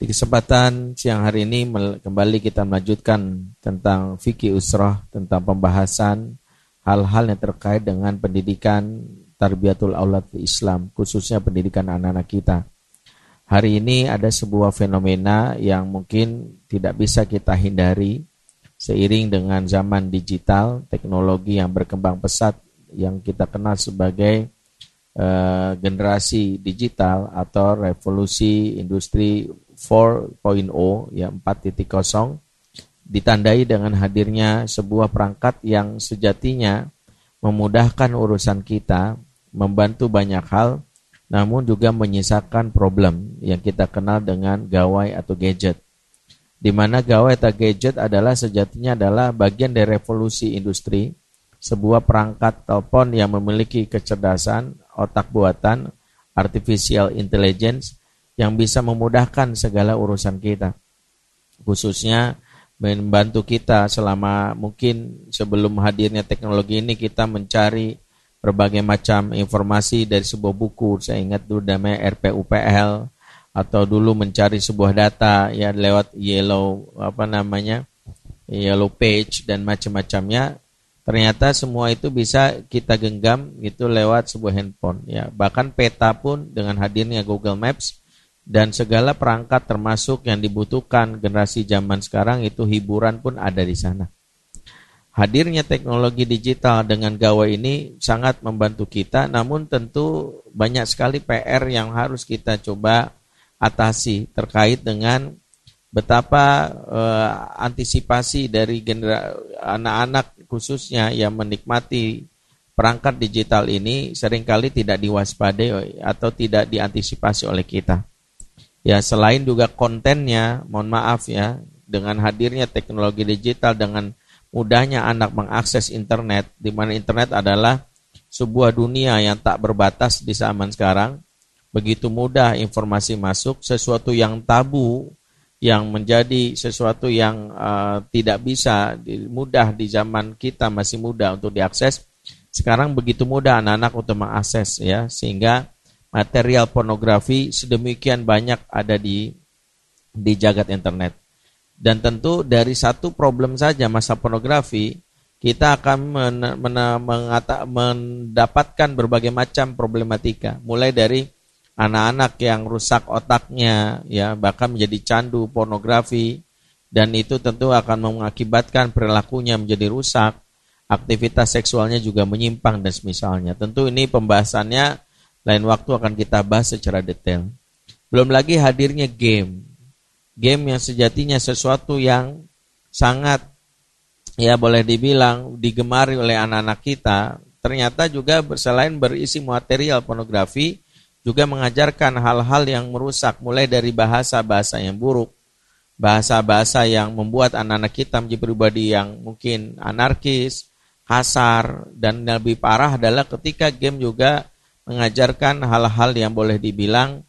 Di kesempatan siang hari ini kembali kita melanjutkan tentang fikih usrah, tentang pembahasan hal-hal yang terkait dengan pendidikan tarbiyatul aulad di Islam, khususnya pendidikan anak-anak kita. Hari ini ada sebuah fenomena yang mungkin tidak bisa kita hindari seiring dengan zaman digital, teknologi yang berkembang pesat yang kita kenal sebagai generasi digital atau revolusi industri 4.0 ya 4.0, ditandai dengan hadirnya sebuah perangkat yang sejatinya memudahkan urusan kita, membantu banyak hal, namun juga menyisakan problem yang kita kenal dengan gawai atau gadget. Di mana gawai atau gadget adalah sejatinya adalah bagian dari revolusi industri, sebuah perangkat telepon yang memiliki kecerdasan, otak buatan, artificial intelligence yang bisa memudahkan segala urusan kita. Khususnya membantu kita selama mungkin sebelum hadirnya teknologi ini kita mencari berbagai macam informasi dari sebuah buku. Saya ingat dulu namanya RPUPL, atau dulu mencari sebuah data ya lewat yellow page dan macam-macamnya. Ternyata semua itu bisa kita genggam gitu lewat sebuah handphone ya. Bahkan peta pun dengan hadirnya Google Maps dan segala perangkat termasuk yang dibutuhkan generasi zaman sekarang itu hiburan pun ada di sana. Hadirnya teknologi digital dengan gawai ini sangat membantu kita, namun tentu banyak sekali PR yang harus kita coba atasi terkait dengan betapa antisipasi dari anak-anak khususnya yang menikmati perangkat digital ini seringkali tidak diwaspadai atau tidak diantisipasi oleh kita. Ya, selain juga kontennya, mohon maaf ya, dengan hadirnya teknologi digital, dengan mudahnya anak mengakses internet, di mana internet adalah sebuah dunia yang tak berbatas di zaman sekarang. Begitu mudah informasi masuk, sesuatu yang tabu, yang menjadi sesuatu yang tidak bisa mudah di zaman kita masih muda untuk diakses. Sekarang begitu mudah anak-anak untuk mengakses ya, sehingga material pornografi sedemikian banyak ada di jagat internet. Dan tentu dari satu problem saja masalah pornografi, kita akan mendapatkan berbagai macam problematika, mulai dari anak-anak yang rusak otaknya ya, bahkan menjadi candu pornografi, dan itu tentu akan mengakibatkan perilakunya menjadi rusak, aktivitas seksualnya juga menyimpang dan semisalnya. Tentu ini pembahasannya lain waktu akan kita bahas secara detail. Belum lagi hadirnya game yang sejatinya sesuatu yang sangat ya boleh dibilang digemari oleh anak-anak kita, ternyata juga selain berisi material pornografi juga mengajarkan hal-hal yang merusak, mulai dari bahasa-bahasa yang buruk, bahasa-bahasa yang membuat anak-anak kita menjadi pribadi yang mungkin anarkis, kasar, dan lebih parah adalah ketika game juga mengajarkan hal-hal yang boleh dibilang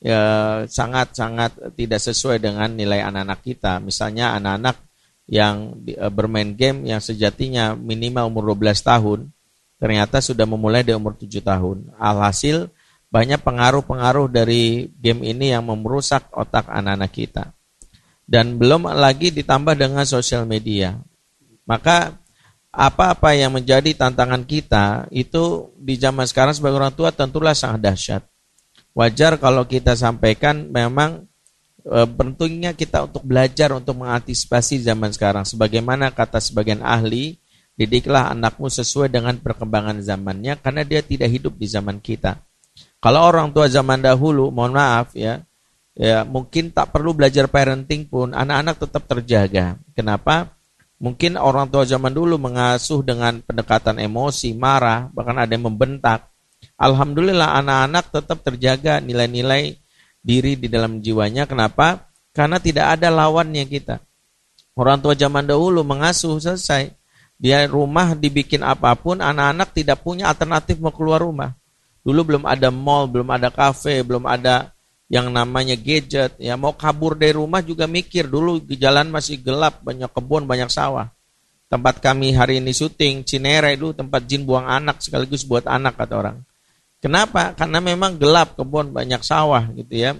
sangat-sangat tidak sesuai dengan nilai anak-anak kita. Misalnya anak-anak yang bermain game yang sejatinya minimal umur 12 tahun, ternyata sudah memulai di umur 7 tahun. Alhasil banyak pengaruh-pengaruh dari game ini yang merusak otak anak-anak kita. Dan belum lagi ditambah dengan sosial media. Maka apa-apa yang menjadi tantangan kita itu di zaman sekarang sebagai orang tua tentulah sangat dahsyat. Wajar kalau kita sampaikan memang pentingnya kita untuk belajar untuk mengantisipasi zaman sekarang. Sebagaimana kata sebagian ahli, didiklah anakmu sesuai dengan perkembangan zamannya karena dia tidak hidup di zaman kita. Kalau orang tua zaman dahulu, mohon maaf ya mungkin tak perlu belajar parenting pun, anak-anak tetap terjaga. Kenapa? Mungkin orang tua zaman dulu mengasuh dengan pendekatan emosi, marah, bahkan ada yang membentak. Alhamdulillah anak-anak tetap terjaga nilai-nilai diri di dalam jiwanya. Kenapa? Karena tidak ada lawannya kita. Orang tua zaman dahulu mengasuh selesai. Dia rumah dibikin apapun, anak-anak tidak punya alternatif mau keluar rumah. Dulu belum ada mall, belum ada kafe, belum ada yang namanya gadget. Ya, mau kabur dari rumah juga mikir. Dulu di jalan masih gelap, banyak kebun, banyak sawah. Tempat kami hari ini syuting, Cinere itu tempat jin buang anak sekaligus buat anak kata orang. Kenapa? Karena memang gelap, kebun, banyak sawah gitu ya.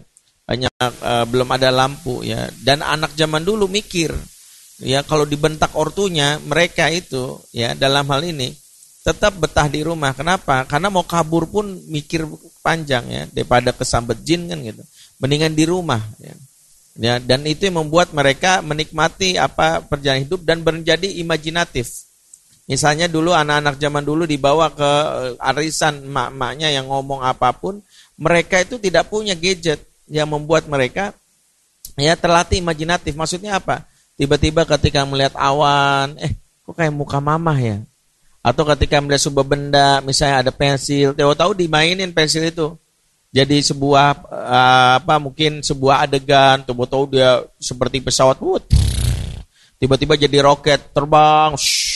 banyak belum ada lampu ya. Dan anak zaman dulu mikir ya, kalau dibentak ortunya, mereka itu ya dalam hal ini tetap betah di rumah. Kenapa? Karena mau kabur pun mikir panjang ya, daripada kesambet jin kan gitu. Mendingan di rumah ya. Ya, dan itu yang membuat mereka menikmati perjalanan hidup dan menjadi imajinatif. Misalnya dulu anak-anak zaman dulu dibawa ke arisan emak-emaknya yang ngomong apapun, mereka itu tidak punya gadget yang membuat mereka ya terlatih imajinatif. Maksudnya apa? Tiba-tiba ketika melihat awan, kok kayak muka mamah ya? Atau ketika melihat sebuah benda, misalnya ada pensil, tahu-tahu dimainin pensil itu. Jadi sebuah mungkin sebuah adegan, tahu-tahu dia seperti pesawat, tiba-tiba jadi roket terbang.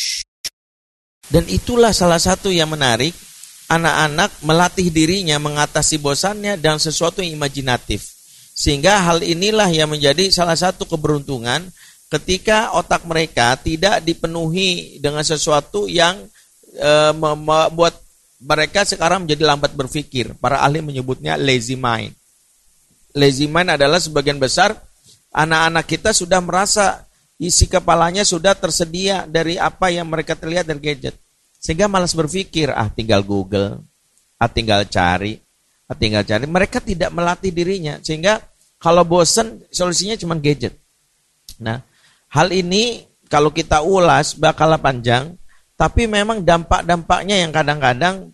Dan itulah salah satu yang menarik, anak-anak melatih dirinya mengatasi bosannya dan sesuatu yang imajinatif. Sehingga hal inilah yang menjadi salah satu keberuntungan ketika otak mereka tidak dipenuhi dengan sesuatu yang membuat mereka sekarang menjadi lambat berpikir. Para ahli menyebutnya lazy mind. Lazy mind adalah sebagian besar anak-anak kita sudah merasa isi kepalanya sudah tersedia dari apa yang mereka terlihat dari gadget. Sehingga malas berpikir, tinggal Google, tinggal cari. Mereka tidak melatih dirinya. Sehingga kalau bosan, solusinya cuma gadget. Nah, hal ini kalau kita ulas bakal panjang. Tapi memang dampak-dampaknya yang kadang-kadang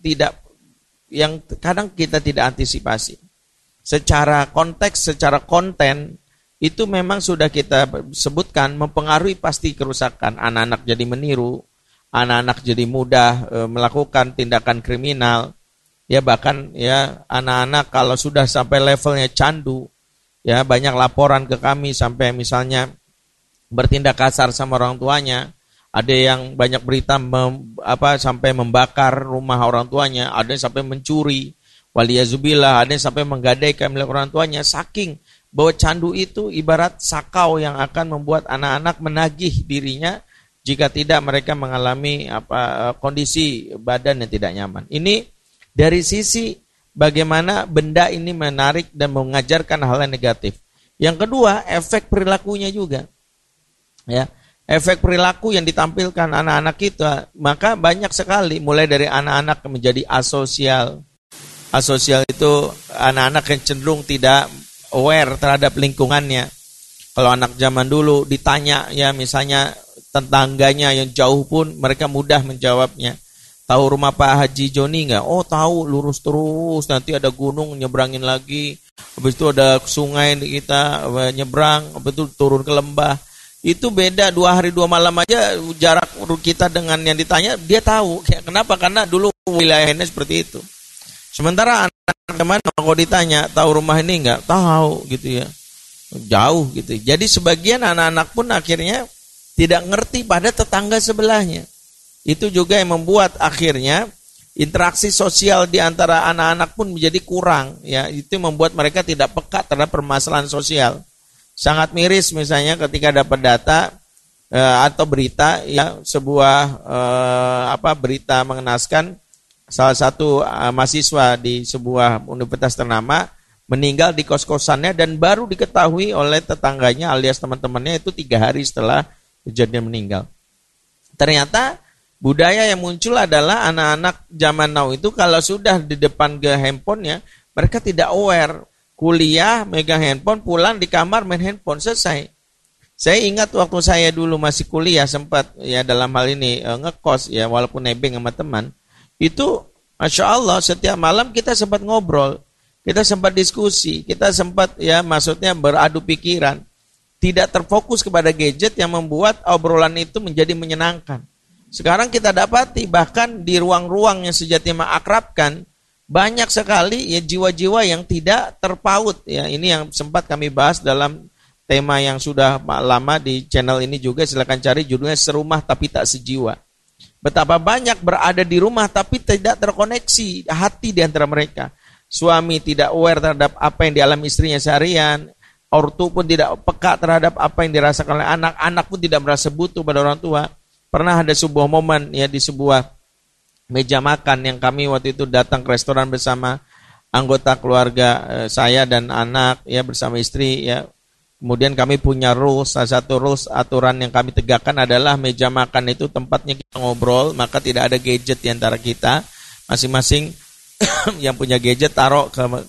kadang kita tidak antisipasi. Secara konteks, secara konten, itu memang sudah kita sebutkan mempengaruhi pasti kerusakan. Anak-anak jadi meniru, anak-anak jadi mudah melakukan tindakan kriminal. Ya bahkan ya anak-anak kalau sudah sampai levelnya candu, ya banyak laporan ke kami sampai misalnya bertindak kasar sama orang tuanya. Ada yang banyak berita sampai membakar rumah orang tuanya, ada yang sampai mencuri, waliyazubillah, ada yang sampai menggadaikan milik orang tuanya, saking bahwa candu itu ibarat sakau yang akan membuat anak-anak menagih dirinya jika tidak mereka mengalami kondisi badan yang tidak nyaman. Ini dari sisi bagaimana benda ini menarik dan mengajarkan hal yang negatif. Yang kedua, efek perilakunya juga. Ya. Efek perilaku yang ditampilkan anak-anak kita, maka banyak sekali mulai dari anak-anak menjadi asosial. Asosial itu anak-anak yang cenderung tidak aware terhadap lingkungannya. Kalau anak zaman dulu ditanya ya misalnya tetangganya yang jauh pun mereka mudah menjawabnya. Tahu rumah Pak Haji Joni enggak? Oh tahu, lurus terus, nanti ada gunung nyebrangin lagi. Habis itu ada sungai kita nyebrang, habis itu turun ke lembah. Itu beda 2 hari 2 malam aja jarak kita dengan yang ditanya, dia tahu. Kenapa? Karena dulu wilayahnya seperti itu. Sementara anak-anak mana kalau ditanya, tahu rumah ini enggak? Tahu gitu ya. Jauh gitu. Jadi sebagian anak-anak pun akhirnya tidak ngerti pada tetangga sebelahnya. Itu juga yang membuat akhirnya interaksi sosial di antara anak-anak pun menjadi kurang. Ya, itu membuat mereka tidak peka terhadap permasalahan sosial. Sangat miris misalnya ketika dapat data atau berita ya sebuah berita mengenaskan salah satu mahasiswa di sebuah universitas ternama meninggal di kos-kosannya dan baru diketahui oleh tetangganya alias teman-temannya itu 3 hari setelah kejadian meninggal. Ternyata budaya yang muncul adalah anak-anak zaman now itu kalau sudah di depan ke handphonenya mereka tidak aware. Kuliah, megang handphone, pulang di kamar main handphone, selesai. Saya ingat waktu saya dulu masih kuliah sempat ya dalam hal ini ngekos ya walaupun nebeng sama teman. Itu Masya Allah setiap malam kita sempat ngobrol, kita sempat diskusi, kita sempat ya maksudnya beradu pikiran. Tidak terfokus kepada gadget yang membuat obrolan itu menjadi menyenangkan. Sekarang kita dapati bahkan di ruang-ruang yang sejatinya mengakrabkan, banyak sekali ya jiwa-jiwa yang tidak terpaut ya. Ini yang sempat kami bahas dalam tema yang sudah lama di channel ini juga, silakan cari judulnya Serumah Tapi Tak Sejiwa. Betapa banyak berada di rumah tapi tidak terkoneksi hati di antara mereka. Suami tidak aware terhadap apa yang dialami istrinya seharian, ortu pun tidak peka terhadap apa yang dirasakan oleh anak, anak pun tidak merasa butuh pada orang tua. Pernah ada sebuah momen ya di sebuah meja makan yang kami waktu itu datang ke restoran bersama, anggota keluarga saya dan anak ya bersama istri ya. Kemudian kami punya rules, salah satu rules aturan yang kami tegakkan adalah meja makan itu tempatnya kita ngobrol, maka tidak ada gadget di antara kita. Masing-masing yang punya gadget taruh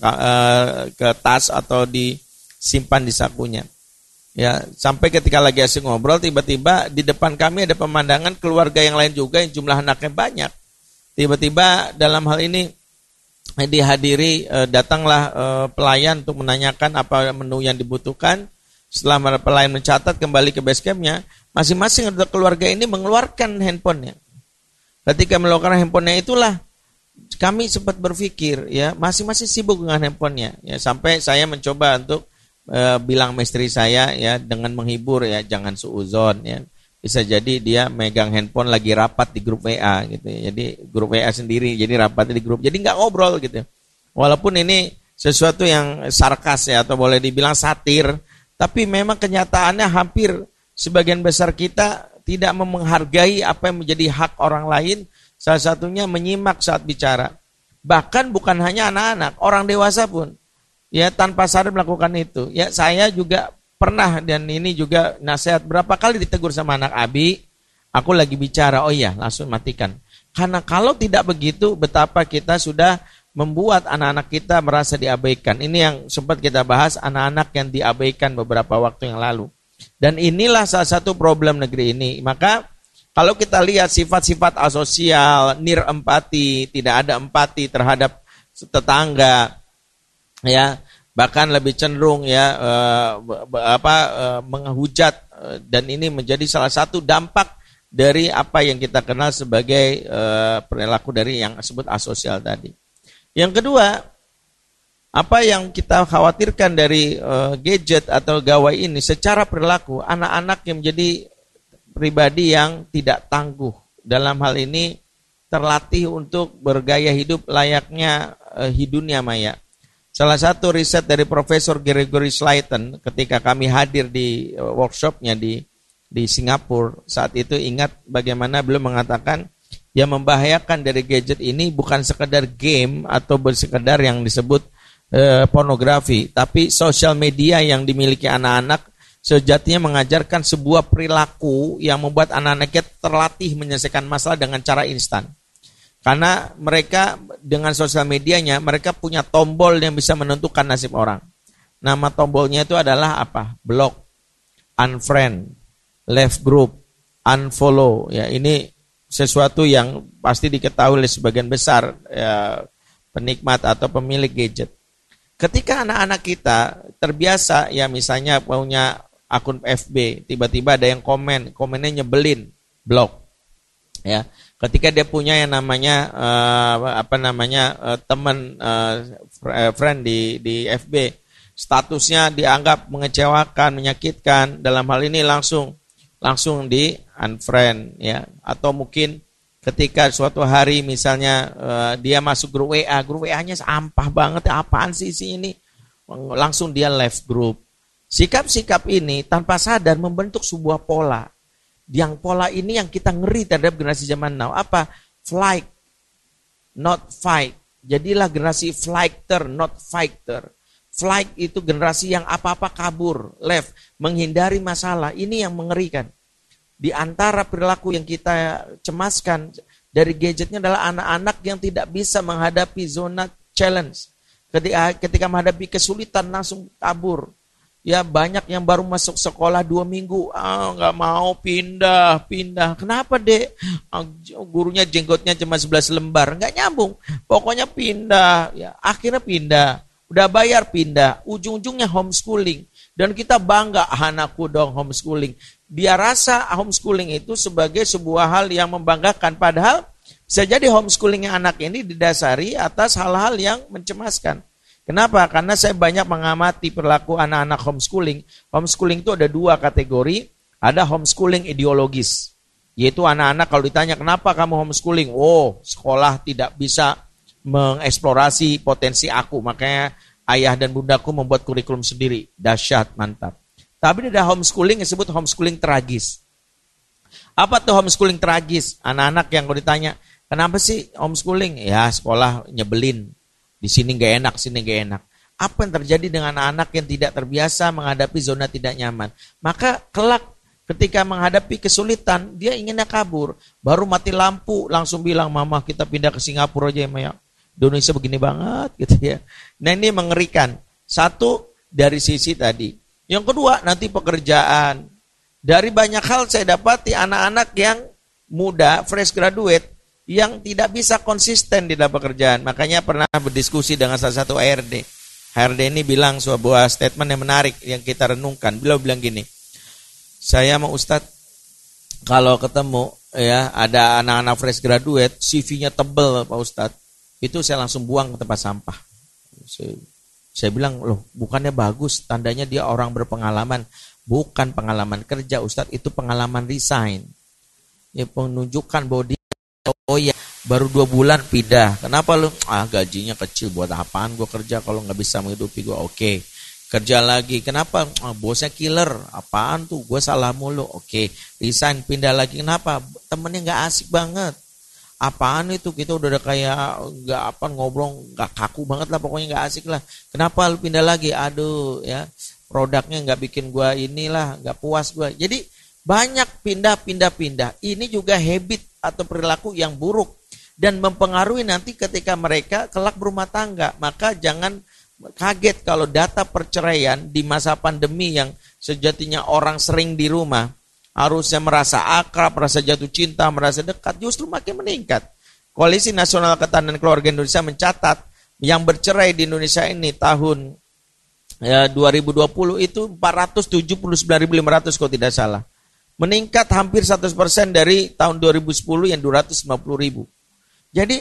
ke tas atau disimpan di sakunya. Ya, sampai ketika lagi asik ngobrol, tiba-tiba di depan kami ada pemandangan keluarga yang lain juga yang jumlah anaknya banyak. Tiba-tiba dalam hal ini dihadiri, datanglah pelayan untuk menanyakan apa menu yang dibutuhkan. Setelah pelayan mencatat kembali ke base campnya, masing-masing keluarga ini mengeluarkan handphonenya. Ketika mengeluarkan handphonenya itulah kami sempat berpikir ya masing-masing sibuk dengan handphonenya. Ya, sampai saya mencoba untuk bilang sama istri saya ya dengan menghibur ya jangan suuzon ya. Bisa jadi dia megang handphone lagi rapat di grup WA gitu ya. Jadi grup WA sendiri, jadi rapatnya di grup. Jadi nggak ngobrol gitu. Walaupun ini sesuatu yang sarkas ya atau boleh dibilang satir, tapi memang kenyataannya hampir sebagian besar kita tidak menghargai apa yang menjadi hak orang lain. Salah satunya menyimak saat bicara. Bahkan bukan hanya anak-anak, orang dewasa pun ya tanpa sadar melakukan itu. Ya saya juga pernah dan ini juga nasihat berapa kali ditegur sama anak Abi, aku lagi bicara, oh iya langsung matikan. Karena kalau tidak begitu betapa kita sudah membuat anak-anak kita merasa diabaikan. Ini yang sempat kita bahas, anak-anak yang diabaikan beberapa waktu yang lalu. Dan inilah salah satu problem negeri ini. Maka kalau kita lihat sifat-sifat asosial, empati, tidak ada empati terhadap tetangga, ya bahkan lebih cenderung ya menghujat, dan ini menjadi salah satu dampak dari apa yang kita kenal sebagai perilaku dari yang disebut asosial tadi. Yang kedua, apa yang kita khawatirkan dari gadget atau gawai ini secara perilaku, anak-anak yang menjadi pribadi yang tidak tangguh, dalam hal ini terlatih untuk bergaya hidup layaknya dunia maya. Salah satu riset dari Profesor Gregory Slayton ketika kami hadir di workshopnya di Singapura, saat itu ingat bagaimana beliau mengatakan yang membahayakan dari gadget ini bukan sekedar game atau sekedar yang disebut pornografi, tapi sosial media yang dimiliki anak-anak sejatinya mengajarkan sebuah perilaku yang membuat anak-anaknya terlatih menyelesaikan masalah dengan cara instan. Karena mereka dengan sosial medianya, mereka punya tombol yang bisa menentukan nasib orang. Nama tombolnya itu adalah apa? Block, unfriend, left group, unfollow. Ya, ini sesuatu yang pasti diketahui oleh sebagian besar ya, penikmat atau pemilik gadget. Ketika anak-anak kita terbiasa ya misalnya punya akun FB, tiba-tiba ada yang komennya nyebelin, blok. Ya, ketika dia punya yang namanya teman friend di FB, statusnya dianggap mengecewakan, menyakitkan, dalam hal ini langsung di unfriend ya. Atau mungkin ketika suatu hari misalnya dia masuk grup WA, grup WA-nya sampah banget, apaan sih ini? Langsung dia left group. Sikap-sikap ini tanpa sadar membentuk sebuah pola. Yang pola ini yang kita ngeri terhadap generasi zaman now. Apa? Flight, not fight. Jadilah generasi flighter, not fighter. Flight itu generasi yang apa-apa kabur, left, menghindari masalah. Ini yang mengerikan. Di antara perilaku yang kita cemaskan dari gadgetnya adalah anak-anak yang tidak bisa menghadapi zona challenge. Ketika menghadapi kesulitan langsung kabur. Ya banyak yang baru masuk sekolah 2 minggu, nggak mau pindah. Kenapa dek? Gurunya jenggotnya cuma 11 lembar, nggak nyambung. Pokoknya pindah. Ya akhirnya pindah. Udah bayar pindah. Ujung-ujungnya homeschooling. Dan kita bangga, anakku dong homeschooling. Dia rasa homeschooling itu sebagai sebuah hal yang membanggakan. Padahal bisa jadi homeschoolingnya anak ini didasari atas hal-hal yang mencemaskan. Kenapa? Karena saya banyak mengamati perilaku anak-anak homeschooling. Homeschooling itu ada 2 kategori. Ada homeschooling ideologis. Yaitu anak-anak kalau ditanya, kenapa kamu homeschooling? Oh, sekolah tidak bisa mengeksplorasi potensi aku. Makanya ayah dan bundaku membuat kurikulum sendiri. Dahsyat, mantap. Tapi ada homeschooling yang disebut homeschooling tragis. Apa tuh homeschooling tragis? Anak-anak yang kalau ditanya, kenapa sih homeschooling? Ya sekolah nyebelin. Di sini nggak enak, sini nggak enak. Apa yang terjadi dengan anak yang tidak terbiasa menghadapi zona tidak nyaman? Maka kelak ketika menghadapi kesulitan, dia inginnya kabur. Baru mati lampu, langsung bilang, mama kita pindah ke Singapura aja ya. Indonesia begini banget gitu ya. Nah ini mengerikan. Satu dari sisi tadi. Yang kedua nanti pekerjaan. Dari banyak hal saya dapati anak-anak yang muda, fresh graduate, yang tidak bisa konsisten di dalam pekerjaan. Makanya pernah berdiskusi dengan salah satu HRD. HRD ini bilang sebuah statement yang menarik yang kita renungkan. Beliau bilang gini, saya sama Ustadz kalau ketemu ya ada anak-anak fresh graduate, CV-nya tebel Pak Ustadz, itu saya langsung buang ke tempat sampah. Saya bilang, loh bukannya bagus, tandanya dia orang berpengalaman. Bukan pengalaman kerja Ustadz, itu pengalaman resign. Ya menunjukkan bahwa dia, oh ya baru 2 bulan pindah. Kenapa lu? Gajinya kecil, buat apaan gue kerja kalau gak bisa menghidupi gue. Oke, kerja lagi. Kenapa? Bosnya killer. Apaan tuh? Gue salah mulu. Oke, resign, pindah lagi. Kenapa? Temennya gak asik banget. Apaan itu? Kita udah kayak gak apa ngobrol, gak kaku banget lah, pokoknya gak asik lah. Kenapa lu pindah lagi? Aduh ya, produknya gak bikin gue inilah, gak puas gue. Jadi banyak pindah-pindah. Ini juga habit atau perilaku yang buruk dan mempengaruhi nanti ketika mereka kelak berumah tangga. Maka jangan kaget kalau data perceraian di masa pandemi yang sejatinya orang sering di rumah, harusnya merasa akrab, merasa jatuh cinta, merasa dekat, justru makin meningkat. Koalisi Nasional Ketahanan Keluarga Indonesia mencatat yang bercerai di Indonesia ini tahun 2020 itu 479.500 kalau tidak salah. Meningkat hampir 100% dari tahun 2010 yang 250.000. Jadi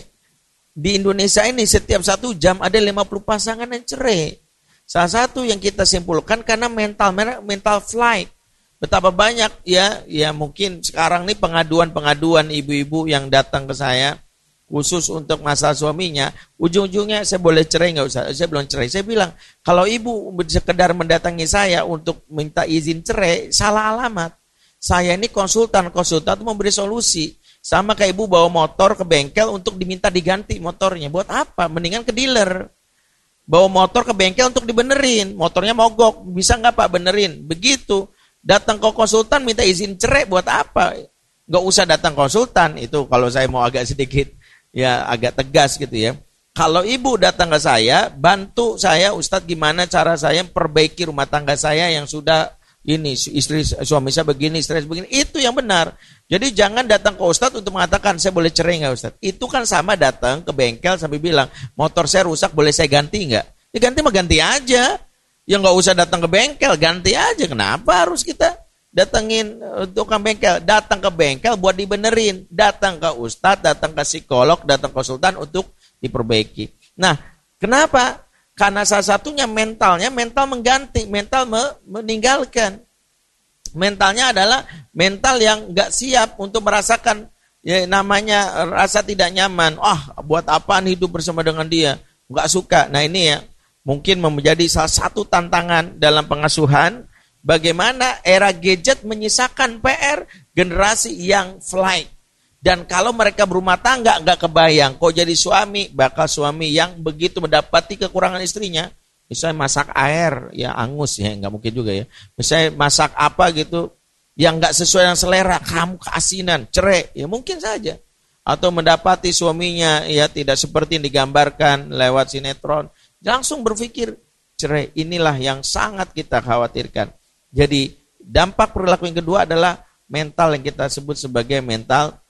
di Indonesia ini setiap 1 jam ada 50 pasangan yang cerai. Salah satu yang kita simpulkan karena mental flight. Betapa banyak ya mungkin sekarang nih pengaduan ibu-ibu yang datang ke saya khusus untuk masalah suaminya, ujung-ujungnya saya boleh cerai nggak usah, saya belum cerai. Saya bilang kalau ibu sekedar mendatangi saya untuk minta izin cerai, salah alamat. Saya ini konsultan itu memberi solusi. Sama kayak ibu bawa motor ke bengkel untuk diminta diganti motornya. Buat apa? Mendingan ke dealer. Bawa motor ke bengkel untuk dibenerin. Motornya mogok. Bisa nggak Pak benerin? Begitu. Datang ke konsultan minta izin cerai buat apa? Nggak usah datang konsultan. Itu kalau saya mau agak sedikit ya agak tegas gitu ya. Kalau ibu datang ke saya, bantu saya Ustadz gimana cara saya perbaiki rumah tangga saya yang sudah ini suami saya begini, stres begini, itu yang benar. Jadi jangan datang ke Ustadz untuk mengatakan saya boleh cerai nggak Ustadz. Itu kan sama datang ke bengkel sambil bilang motor saya rusak boleh saya ganti nggak? Ya ganti mah ganti aja. Ya nggak usah datang ke bengkel, ganti aja. Kenapa harus kita datengin tukang bengkel? Datang ke bengkel buat dibenerin. Datang ke Ustadz, datang ke psikolog, datang ke konsultan untuk diperbaiki. Nah, kenapa? Karena salah satunya mental mengganti, mental meninggalkan. Mentalnya adalah mental yang gak siap untuk merasakan ya namanya rasa tidak nyaman. Buat apaan hidup bersama dengan dia? Gak suka. Nah ini ya mungkin menjadi salah satu tantangan dalam pengasuhan. Bagaimana era gadget menyisakan PR generasi yang flight. Dan kalau mereka berumah tangga nggak kebayang, kok jadi suami, bakal suami yang begitu mendapati kekurangan istrinya. Misalnya masak air, ya angus ya, nggak mungkin juga ya. Misalnya masak apa gitu, yang nggak sesuai dengan selera, kamu keasinan, cerai, ya mungkin saja. Atau mendapati suaminya ya tidak seperti yang digambarkan lewat sinetron, langsung berpikir cerai. Inilah yang sangat kita khawatirkan. Jadi dampak perilaku yang kedua adalah mental yang kita sebut sebagai mental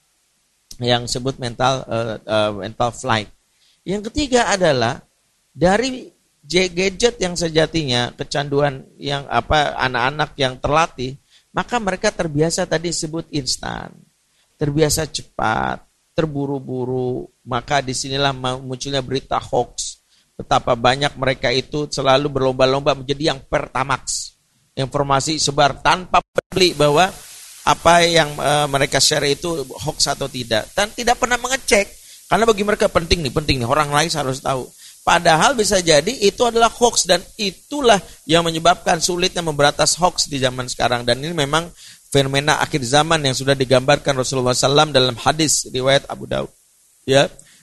flight. Yang ketiga adalah dari gadget yang sejatinya kecanduan yang anak-anak yang terlatih, maka mereka terbiasa tadi sebut instan, terbiasa cepat, terburu-buru. Maka disinilah munculnya berita hoax. Betapa banyak mereka itu selalu berlomba-lomba menjadi yang pertamax. Informasi sebar tanpa peduli bahwa apa yang mereka share itu hoax atau tidak, dan tidak pernah mengecek karena bagi mereka penting nih orang lain harus tahu. Padahal bisa jadi itu adalah hoax, dan itulah yang menyebabkan sulitnya memberantas hoax di zaman sekarang. Dan ini memang fenomena akhir zaman yang sudah digambarkan Rasulullah SAW dalam hadis riwayat Abu Daud. Ya,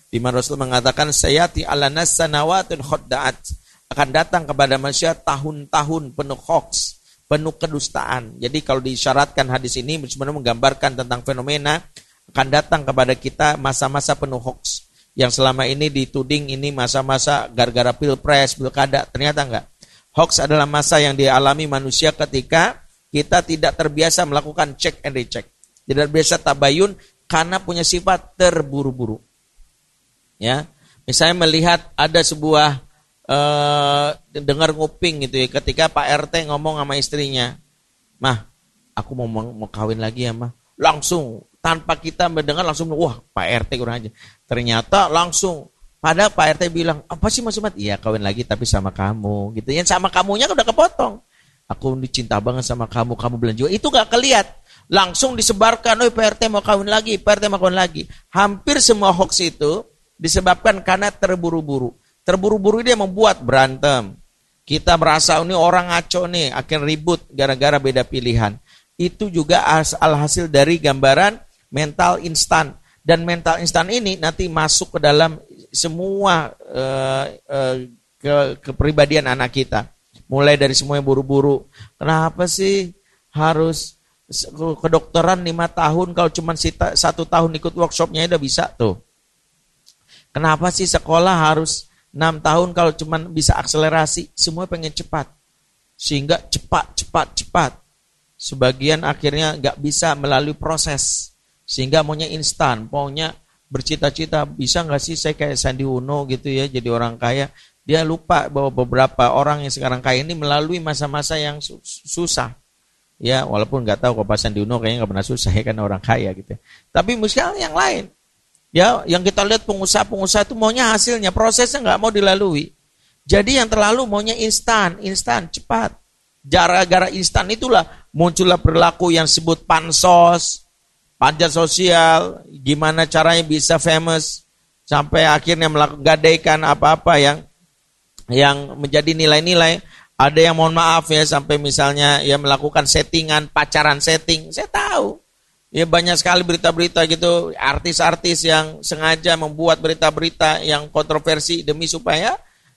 Di mana Rasul mengatakan sayati ala nas sanawatun khadda'at, akan datang kepada manusia tahun-tahun penuh hoax, penuh kedustaan. Jadi kalau disyaratkan hadis ini sebenarnya menggambarkan tentang fenomena akan datang kepada kita masa-masa penuh hoax. Yang selama ini dituding ini masa-masa gara-gara pilpres, pilkada, ternyata enggak. Hoax adalah masa yang dialami manusia ketika kita tidak terbiasa melakukan check and recheck. Tidak biasa tabayun karena punya sifat terburu-buru. Ya, misalnya melihat ada sebuah dengar nguping gitu ya, ketika Pak RT ngomong sama istrinya, "Mah, aku mau kawin lagi ya, Mah." Langsung tanpa kita mendengar langsung, wah Pak RT kurang aja. Ternyata langsung, padahal Pak RT bilang, "Apa sih Mas Umat?" "Iya, kawin lagi tapi sama kamu." Gitu. Yang sama kamunya udah kepotong. "Aku cinta banget sama kamu, kamu bilang juga." Itu gak kelihat. Langsung disebarkan, "Oh, Pak RT mau kawin lagi, Pak RT mau kawin lagi." Hampir semua hoax itu disebabkan karena terburu-buru. Terburu-buru dia membuat berantem. Kita merasa ini orang ngaco nih, akhirnya ribut gara-gara beda pilihan. Itu juga hasil dari gambaran mental instan. Dan mental instan ini nanti masuk ke dalam semua kepribadian anak kita. Mulai dari semua yang buru-buru. Kenapa sih harus kedokteran 5 tahun kalau cuma 1 tahun ikut workshopnya udah bisa tuh. Kenapa sih sekolah harus 6 tahun kalau cuma bisa akselerasi? Semua pengen cepat. Sehingga cepat. Sebagian akhirnya gak bisa melalui proses. Sehingga maunya instan, maunya bercita-cita, bisa gak sih saya kayak Sandi Uno gitu ya, jadi orang kaya. Dia lupa bahwa beberapa orang yang sekarang kaya ini melalui masa-masa yang susah. Ya, walaupun gak tahu kalau Pak Sandi Uno kayaknya gak pernah susah ya, kan orang kaya gitu. Tapi misalnya yang lain. Ya, yang kita lihat pengusaha-pengusaha itu maunya hasilnya, prosesnya nggak mau dilalui. Jadi yang terlalu maunya instan, cepat. Gara-gara instan itulah muncullah perilaku yang disebut pansos, pajak sosial, gimana caranya bisa famous, sampai akhirnya gadaikan apa-apa yang menjadi nilai-nilai. Ada yang mohon maaf ya, sampai misalnya ya melakukan settingan, pacaran setting, saya tahu. Ya banyak sekali berita-berita gitu, artis-artis yang sengaja membuat berita-berita yang kontroversi demi supaya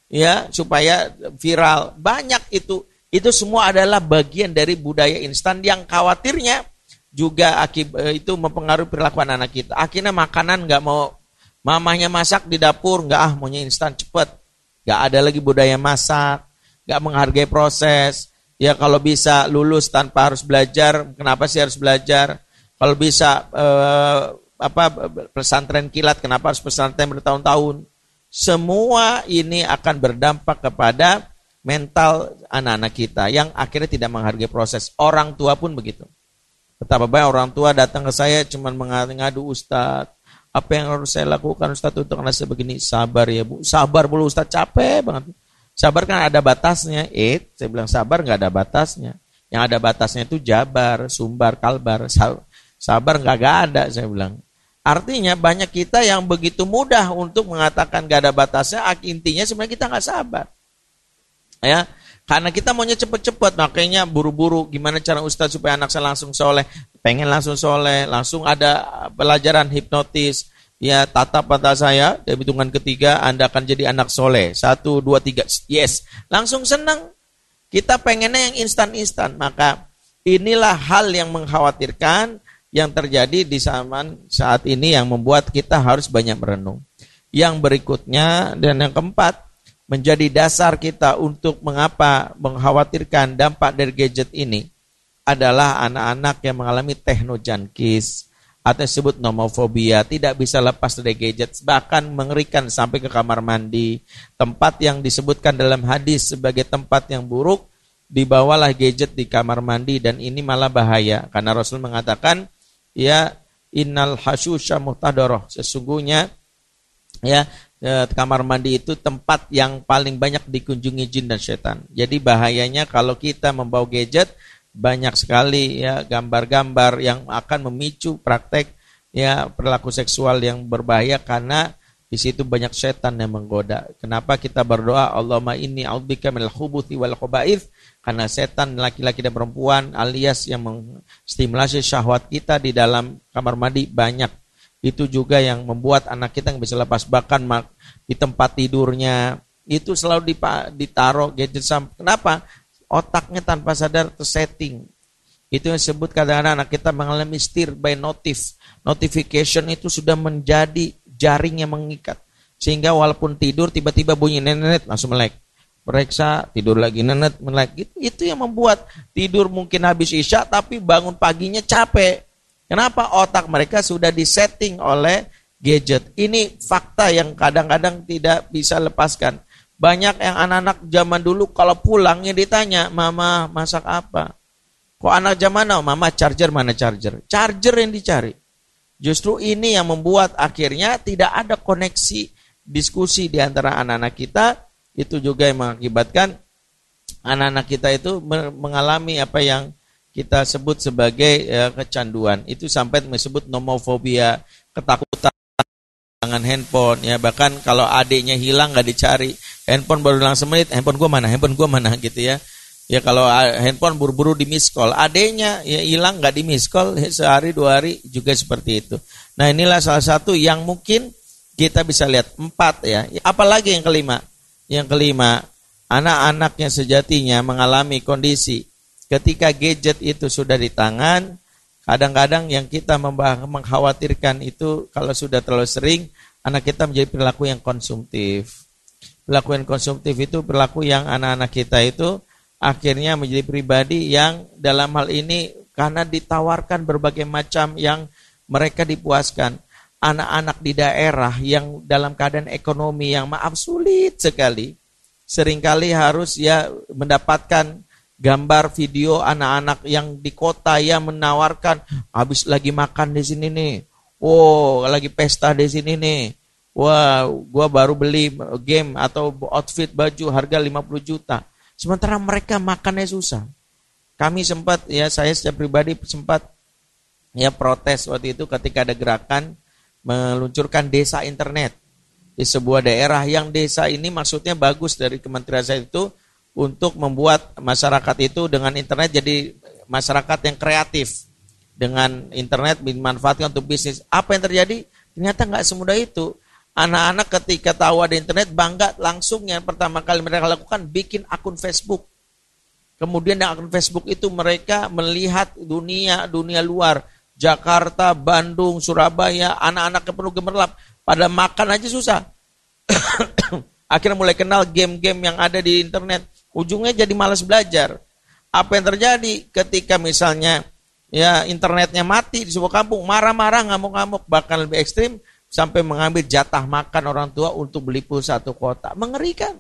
viral. Banyak itu. Itu semua adalah bagian dari budaya instan yang khawatirnya juga itu mempengaruhi perilaku anak kita. Akhirnya makanan nggak mau, mamahnya masak di dapur, nggak maunya instan cepet. Nggak ada lagi budaya masak, nggak menghargai proses. Ya kalau bisa lulus tanpa harus belajar, kenapa sih harus belajar? Kalau bisa pesantren kilat, kenapa harus pesantren bertahun-tahun? Semua ini akan berdampak kepada mental anak-anak kita yang akhirnya tidak menghargai proses. Orang tua pun begitu. Betapa banyak orang tua datang ke saya cuma mengadu, "Ustadz, apa yang harus saya lakukan Ustadz untuk anak saya begini?" "Sabar ya Bu." "Sabar dulu Ustadz, capek banget." Sabar kan ada batasnya. Saya bilang sabar nggak ada batasnya. Yang ada batasnya itu jabar, sumbar, kalbar. Sabar nggak ada, saya bilang. Artinya banyak kita yang begitu mudah untuk mengatakan nggak ada batasnya. Intinya sebenarnya kita nggak sabar. Ya, karena kita maunya cepet-cepet, makanya buru-buru. Gimana cara Ustadz supaya anak saya langsung soleh? Pengen langsung soleh, langsung ada pelajaran hipnotis. Ya, tatap mata saya, dari hitungan ketiga Anda akan jadi anak soleh. 1, 2, 3, yes. Langsung senang. Kita pengennya yang instan-instan. Maka inilah hal yang mengkhawatirkan yang terjadi di zaman saat ini yang membuat kita harus banyak merenung. Yang berikutnya dan yang keempat, menjadi dasar kita untuk mengapa mengkhawatirkan dampak dari gadget ini adalah anak-anak yang mengalami technojunkis atau disebut nomofobia, tidak bisa lepas dari gadget, bahkan mengerikan sampai ke kamar mandi. Tempat yang disebutkan dalam hadis sebagai tempat yang buruk, dibawalah gadget di kamar mandi, dan ini malah bahaya karena Rasul mengatakan, ya innal hasyusha muhtadoroh, sesungguhnya ya kamar mandi itu tempat yang paling banyak dikunjungi jin dan setan. Jadi bahayanya kalau kita membawa gadget, banyak sekali ya gambar-gambar yang akan memicu praktek ya perilaku seksual yang berbahaya, karena di situ banyak setan yang menggoda. Kenapa kita berdoa Allahumma inni a'udzubika minal khubuthi wal khaba'ith? Karena setan laki-laki dan perempuan alias yang menstimulasi syahwat kita di dalam kamar mandi banyak. Itu juga yang membuat anak kita nggak bisa lepas. Bahkan di tempat tidurnya itu selalu ditaruh gadget. Kenapa? Otaknya tanpa sadar tersetting. Itu yang disebut kadang-kadang anak kita mengalami steer by notification. Itu sudah menjadi jaring yang mengikat. Sehingga walaupun tidur tiba-tiba bunyi nenet langsung melek. Periksa, tidur lagi nenet melek. Itu yang membuat tidur mungkin habis isya tapi bangun paginya capek. Kenapa? Otak mereka sudah disetting oleh gadget. Ini fakta yang kadang-kadang tidak bisa lepaskan. Banyak yang anak-anak zaman dulu kalau pulangnya ditanya, "Mama masak apa?" Kok anak zaman now? "Mama charger, mana charger?" Charger yang dicari. Justru ini yang membuat akhirnya tidak ada koneksi diskusi di antara anak-anak kita. Itu juga yang mengakibatkan anak-anak kita itu mengalami apa yang kita sebut sebagai kecanduan. Itu sampai disebut nomofobia, ketakutan dengan handphone. Ya, bahkan kalau adiknya hilang nggak dicari, handphone baru hilang semenit, handphone gua mana gitu ya. Ya kalau handphone buru-buru di miss call, adiknya ya hilang nggak di miss call, sehari 2 hari juga seperti itu. Nah inilah salah satu yang mungkin kita bisa lihat 4 ya. Apalagi yang kelima? Yang kelima, anak-anak yang sejatinya mengalami kondisi ketika gadget itu sudah di tangan, kadang-kadang yang kita mengkhawatirkan itu kalau sudah terlalu sering, anak kita menjadi perilaku yang konsumtif. Perilaku yang konsumtif itu perilaku yang anak-anak kita itu akhirnya menjadi pribadi yang dalam hal ini karena ditawarkan berbagai macam yang mereka dipuaskan. Anak-anak di daerah yang dalam keadaan ekonomi yang maaf sulit sekali, seringkali harus ya mendapatkan gambar video anak-anak yang di kota yang menawarkan habis lagi makan di sini nih. Oh, lagi pesta di sini nih. Wah, gua baru beli game atau outfit baju harga 50 juta. Sementara mereka makannya susah. Kami sempat ya saya secara pribadi sempat ya protes waktu itu ketika ada gerakan meluncurkan desa internet di sebuah daerah yang desa ini maksudnya bagus dari kementerian saya itu untuk membuat masyarakat itu dengan internet jadi masyarakat yang kreatif. Dengan internet dimanfaatkan untuk bisnis. Apa yang terjadi? Ternyata nggak semudah itu. Anak-anak ketika tahu ada internet bangga langsung yang pertama kali mereka lakukan bikin akun Facebook. Kemudian di akun Facebook itu mereka melihat dunia luar. Jakarta, Bandung, Surabaya, anak-anak penuh gemerlap. Pada makan aja susah. Akhirnya mulai kenal game-game yang ada di internet. Ujungnya jadi malas belajar. Apa yang terjadi ketika misalnya ya internetnya mati di sebuah kampung, marah-marah, ngamuk-ngamuk, bahkan lebih ekstrim sampai mengambil jatah makan orang tua untuk beli pulsa 1 kota. Mengerikan.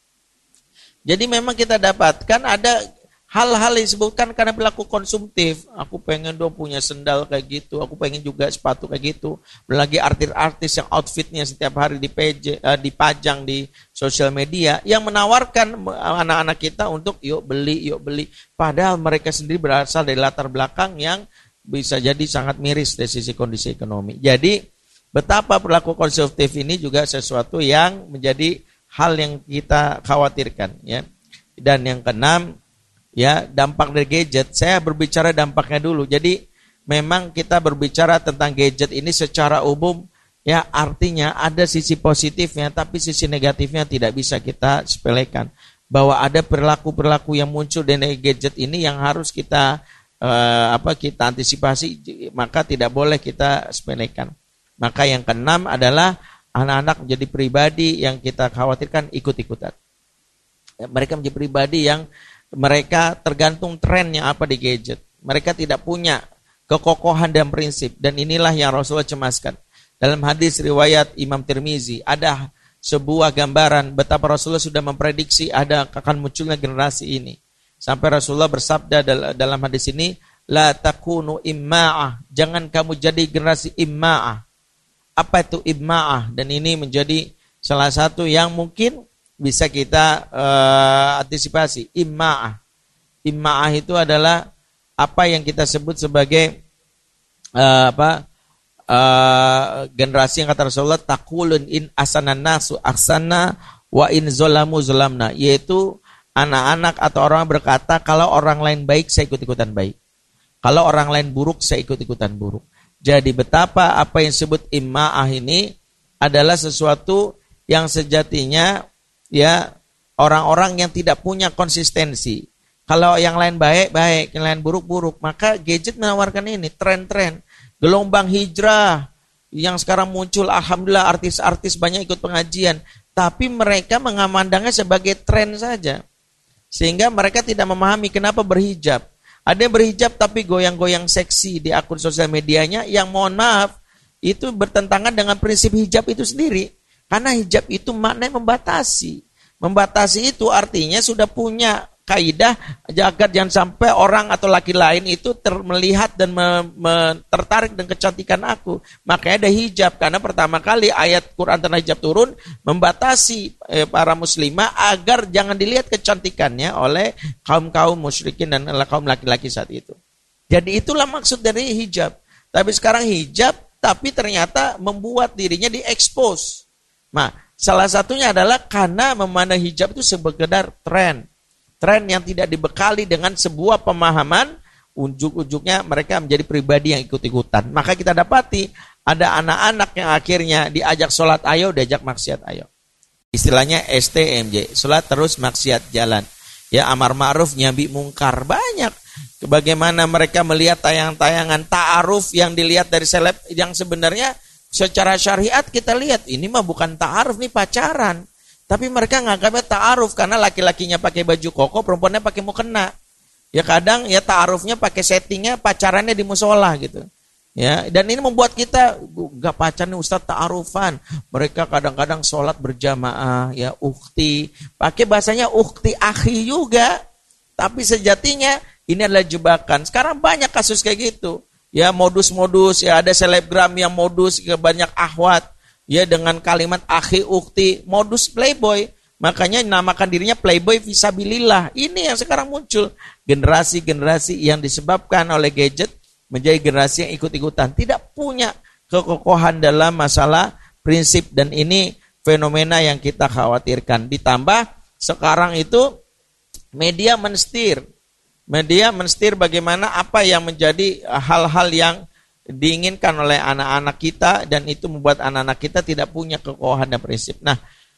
Jadi memang kita dapatkan ada hal-hal yang disebutkan karena perilaku konsumtif. Aku pengen dong punya sendal kayak gitu, aku pengen juga sepatu kayak gitu. Lagi artis-artis yang outfitnya setiap hari dipajang di sosial media yang menawarkan anak-anak kita untuk yuk beli. Padahal mereka sendiri berasal dari latar belakang yang bisa jadi sangat miris dari sisi kondisi ekonomi. Jadi betapa perilaku konsumtif ini juga sesuatu yang menjadi hal yang kita khawatirkan ya. Dan yang keenam ya, dampak dari gadget. Saya berbicara dampaknya dulu. Jadi memang kita berbicara tentang gadget ini secara umum ya, artinya ada sisi positifnya tapi sisi negatifnya tidak bisa kita sepelekan. Bahwa ada perilaku-perilaku yang muncul dari gadget ini yang harus kita kita antisipasi, maka tidak boleh kita sepelekan. Maka yang keenam adalah anak-anak menjadi pribadi yang kita khawatirkan ikut-ikutan. Ya, mereka menjadi pribadi yang mereka tergantung trennya apa di gadget. Mereka tidak punya kekokohan dan prinsip. Dan inilah yang Rasulullah cemaskan. Dalam hadis riwayat Imam Tirmizi, ada sebuah gambaran betapa Rasulullah sudah memprediksi akan munculnya generasi ini. Sampai Rasulullah bersabda dalam hadis ini, la takunu imma'ah. Jangan kamu jadi generasi imma'ah. Apa itu imma'ah? Dan ini menjadi salah satu yang mungkin bisa kita antisipasi. Imma'ah itu adalah apa yang kita sebut sebagai generasi yang kata Rasulullah taqulun in asanan nasu ahsana wa in zolamu zolamna, yaitu anak-anak atau orang berkata kalau orang lain baik saya ikut-ikutan baik, kalau orang lain buruk saya ikut-ikutan buruk. Jadi betapa apa yang disebut imma'ah ini adalah sesuatu yang sejatinya ya orang-orang yang tidak punya konsistensi. Kalau yang lain baik-baik, yang lain buruk-buruk, maka gadget menawarkan ini, tren-tren. Gelombang hijrah yang sekarang muncul, alhamdulillah artis-artis banyak ikut pengajian. Tapi mereka mengamandangnya sebagai tren saja. Sehingga mereka tidak memahami kenapa berhijab. Ada yang berhijab tapi goyang-goyang seksi di akun sosial medianya yang mohon maaf, itu bertentangan dengan prinsip hijab itu sendiri. Karena hijab itu maknanya membatasi. Membatasi itu artinya sudah punya kaidah agar jangan sampai orang atau laki lain itu melihat dan tertarik dengan kecantikan aku. Makanya ada hijab, karena pertama kali ayat Quran tentang hijab turun membatasi para muslimah agar jangan dilihat kecantikannya oleh kaum-kaum musyrikin dan kaum laki-laki saat itu. Jadi itulah maksud dari hijab. Tapi sekarang hijab tapi ternyata membuat dirinya diekspos. Nah, salah satunya adalah karena memandang hijab itu sekedar tren. Tren yang tidak dibekali dengan sebuah pemahaman, ujung-ujungnya mereka menjadi pribadi yang ikut-ikutan. Maka kita dapati ada anak-anak yang akhirnya diajak sholat ayo, diajak maksiat ayo. Istilahnya STMJ, sholat terus maksiat jalan. Ya, amar ma'ruf nyambi mungkar, banyak. Bagaimana mereka melihat tayangan-tayangan ta'aruf yang dilihat dari seleb, yang sebenarnya secara syariat kita lihat ini mah bukan ta'aruf, nih pacaran. Tapi mereka nganggapnya ta'aruf karena laki-lakinya pakai baju koko, perempuannya pakai mukena. Ya kadang ya ta'arufnya pakai settingnya pacarannya di musola gitu. Ya, dan ini membuat kita enggak pacaran Ustaz ta'arufan. Mereka kadang-kadang sholat berjamaah, ya ukhti, pakai bahasanya ukhti akhi juga. Tapi sejatinya ini adalah jebakan. Sekarang banyak kasus kayak gitu. Ya modus-modus, ya ada selebgram yang modus ke banyak akhwat. Ya dengan kalimat akhi ukti, modus playboy. Makanya namakan dirinya playboy fisabilillah. Ini yang sekarang muncul. Generasi-generasi yang disebabkan oleh gadget menjadi generasi yang ikut-ikutan. Tidak punya kekokohan dalam masalah prinsip. Dan ini fenomena yang kita khawatirkan. Ditambah sekarang itu media menstir. Media menstir bagaimana apa yang menjadi hal-hal yang diinginkan oleh anak-anak kita, dan itu membuat anak-anak kita tidak punya kekokohan dan prinsip. Nah,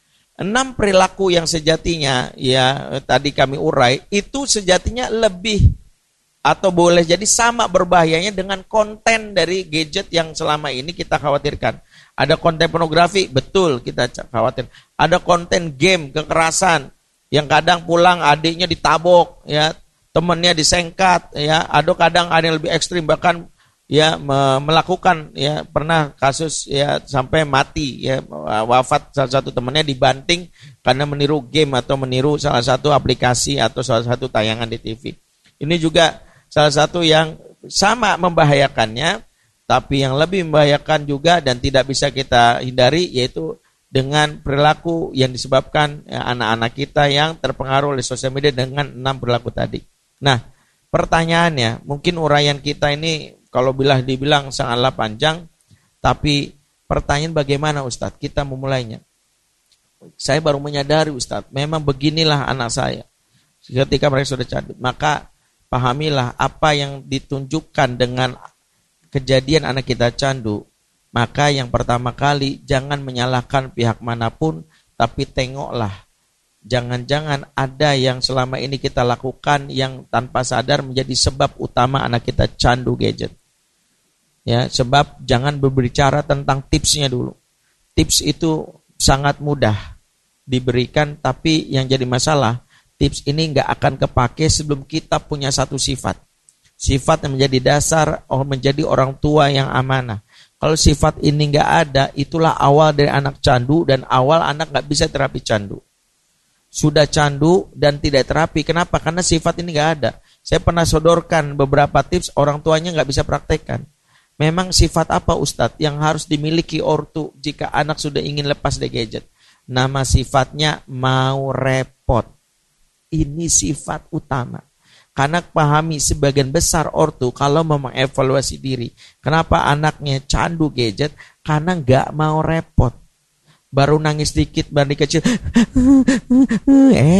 6 perilaku yang sejatinya ya tadi kami urai itu sejatinya lebih atau boleh jadi sama berbahayanya dengan konten dari gadget yang selama ini kita khawatirkan. Ada konten pornografi, betul kita khawatir. Ada konten game kekerasan yang kadang pulang adiknya ditabok, ya temannya disengkat, ya ada kadang ada yang lebih ekstrim bahkan ya melakukan ya pernah kasus ya sampai mati ya wafat salah satu temannya dibanting karena meniru game atau meniru salah satu aplikasi atau salah satu tayangan di TV. Ini juga salah satu yang sama membahayakannya, tapi yang lebih membahayakan juga dan tidak bisa kita hindari yaitu dengan perilaku yang disebabkan ya, anak-anak kita yang terpengaruh oleh sosial media dengan 6 perilaku tadi. Nah, pertanyaannya mungkin uraian kita ini kalau dibilang sangatlah panjang, tapi pertanyaan bagaimana Ustadz kita memulainya? Saya baru menyadari Ustadz, memang beginilah anak saya. Ketika mereka sudah candu, maka pahamilah apa yang ditunjukkan dengan kejadian anak kita candu. Maka yang pertama kali jangan menyalahkan pihak manapun, tapi tengoklah. Jangan-jangan ada yang selama ini kita lakukan yang tanpa sadar menjadi sebab utama anak kita candu gadget. Ya, sebab jangan berbicara tentang tipsnya dulu. Tips itu sangat mudah diberikan, tapi yang jadi masalah, tips ini nggak akan kepake sebelum kita punya satu sifat. Sifat yang menjadi dasar menjadi orang tua yang amanah. Kalau sifat ini nggak ada, itulah awal dari anak candu dan awal anak nggak bisa terapi candu. Sudah candu dan tidak terapi, kenapa? Karena sifat ini nggak ada. Saya pernah sodorkan beberapa tips, orang tuanya nggak bisa praktekkan. Memang sifat apa Ustadz yang harus dimiliki ortu jika anak sudah ingin lepas dari gadget? Nama sifatnya mau repot. Ini sifat utama. Karena pahami sebagian besar ortu kalau mau mengevaluasi diri. Kenapa anaknya candu gadget? Karena gak mau repot. Baru nangis dikit, baru kecil.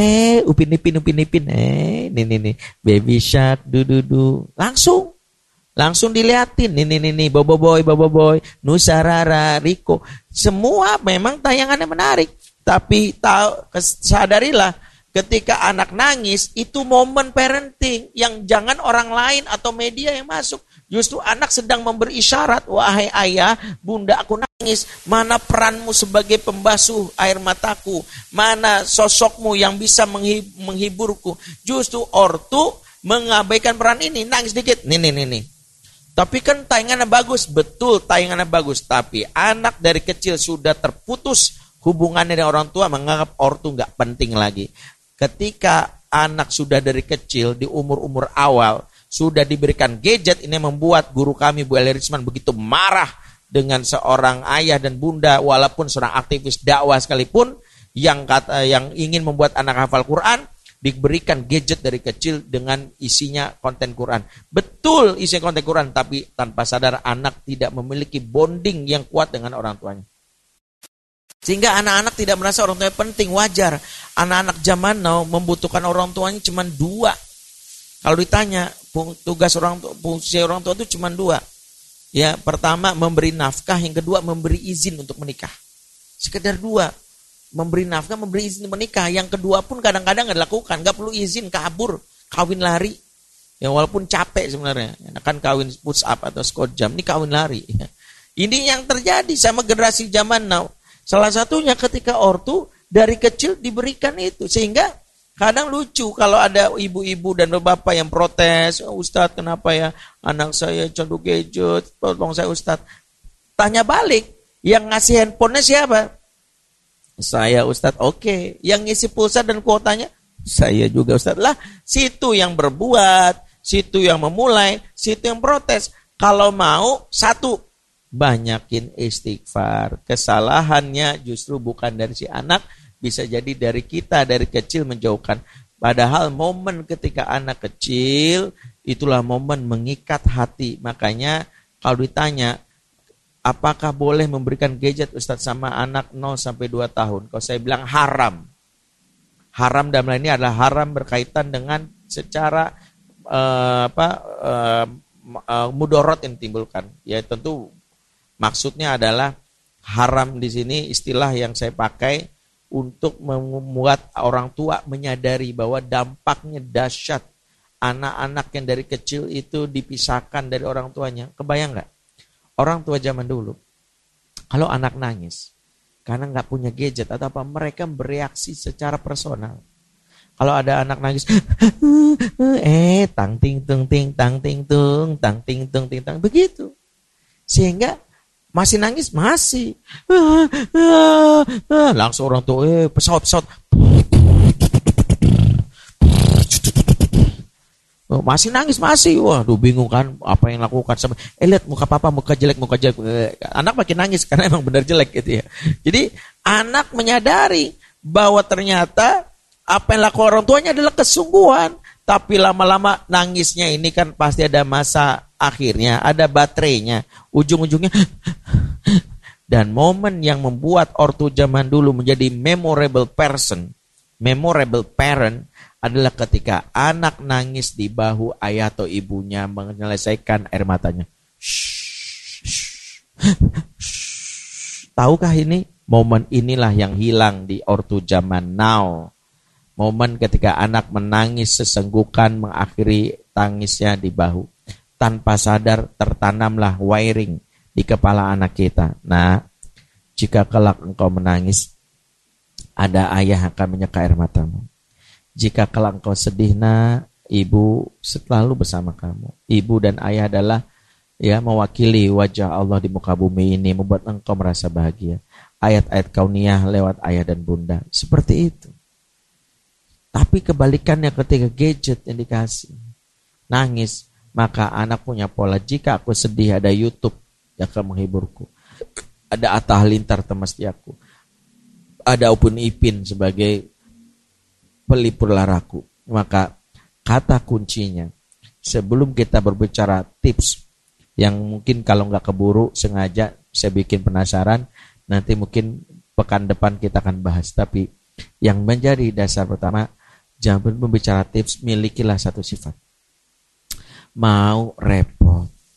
Upin ipin. Nih. Baby shark, du. Langsung. Langsung diliatin, nih, Boboiboy, Nusarara, Riko. Semua memang tayangannya menarik. Tapi sadarilah, ketika anak nangis, itu momen parenting yang jangan orang lain atau media yang masuk. Justru anak sedang memberi isyarat, wahai ayah, bunda aku nangis. Mana peranmu sebagai pembasuh air mataku? Mana sosokmu yang bisa menghiburku? Justru ortu mengabaikan peran ini, nangis dikit, nih. Tapi kan tayangannya bagus, betul tayangannya bagus. Tapi anak dari kecil sudah terputus hubungannya dengan orang tua, menganggap ortu nggak penting lagi. Ketika anak sudah dari kecil di umur-umur awal sudah diberikan gadget, ini membuat guru kami Bu Eli Risman begitu marah dengan seorang ayah dan bunda, walaupun seorang aktivis dakwah sekalipun yang ingin membuat anak hafal Quran, diberikan gadget dari kecil dengan isinya konten Quran. Betul isinya konten Quran, tapi tanpa sadar anak tidak memiliki bonding yang kuat dengan orang tuanya. Sehingga anak-anak tidak merasa orang tuanya penting, wajar. Anak-anak zaman now membutuhkan orang tuanya cuma 2. Kalau ditanya, tugas fungsi orang tua itu cuma 2. Ya, pertama memberi nafkah, yang kedua memberi izin untuk menikah. Sekedar 2. Memberi nafkah, memberi izin menikah. Yang kedua pun kadang-kadang nggak dilakukan, nggak perlu izin, kabur, kawin lari. Ya walaupun capek sebenarnya, kan kawin push up atau squat jam, ini kawin lari. Ini yang terjadi sama generasi zaman now. Salah satunya ketika ortu dari kecil diberikan itu, sehingga kadang lucu kalau ada ibu-ibu dan bapak yang protes, Ustadz kenapa ya anak saya candu gadget, tolong saya Ustadz. Tanya balik, yang ngasih handphonenya siapa? Saya Ustadz, oke. Yang ngisi pulsa dan kuotanya? Saya juga Ustadz. Lah, situ yang berbuat, situ yang memulai, situ yang protes. Kalau mau, 1, banyakin istighfar. Kesalahannya justru bukan dari si anak, bisa jadi dari kita, dari kecil menjauhkan. Padahal momen ketika anak kecil, itulah momen mengikat hati. Makanya kalau ditanya, apakah boleh memberikan gadget Ustadz sama anak 0 sampai 2 tahun? Kalau saya bilang haram. Haram dalam hal ini adalah haram berkaitan dengan secara mudorot yang ditimbulkan. Ya tentu maksudnya adalah haram di sini istilah yang saya pakai untuk membuat orang tua menyadari bahwa dampaknya dahsyat. Anak-anak yang dari kecil itu dipisahkan dari orang tuanya. Kebayang nggak? Orang tua zaman dulu, kalau anak nangis karena nggak punya gadget atau apa, mereka bereaksi secara personal. Kalau ada anak nangis, tang ting tung ting tang ting tung tang ting tung ting tang, begitu. Sehingga masih nangis, masih langsung orang tua pesawat masih nangis, masih, waduh bingung kan apa yang lakukan. Lihat muka papa, muka jelek. Anak makin nangis karena emang benar jelek gitu ya. Jadi anak menyadari bahwa ternyata apa yang lakukan orang tuanya adalah kesungguhan. Tapi lama-lama nangisnya ini kan pasti ada masa akhirnya, ada baterainya, ujung-ujungnya. Dan momen yang membuat ortu zaman dulu menjadi memorable parent adalah ketika anak nangis di bahu ayah atau ibunya menyelesaikan air matanya. Tahukah ini? Momen inilah yang hilang di ortu zaman now. Momen ketika anak menangis sesenggukan mengakhiri tangisnya di bahu. Tanpa sadar tertanamlah wiring di kepala anak kita. Nah, jika kelak engkau menangis, ada ayah akan menyeka air matamu. Jika kelak engkau sedih, ibu selalu bersama kamu. Ibu dan ayah adalah mewakili wajah Allah di muka bumi ini, membuat engkau merasa bahagia. Ayat-ayat kauniyah lewat ayah dan bunda. Seperti itu. Tapi kebalikannya ketika gadget yang dikasih, nangis, maka anak punya pola. Jika aku sedih, ada YouTube yang akan menghiburku. Ada Atta Halilintar temasti aku. Ada Upin Ipin sebagai pelipur laraku. Maka kata kuncinya, sebelum kita berbicara tips yang mungkin kalau nggak keburu sengaja saya bikin penasaran, nanti mungkin pekan depan kita akan bahas. Tapi yang menjadi dasar pertama, jangan berbicara tips, milikilah satu sifat. Mau repot,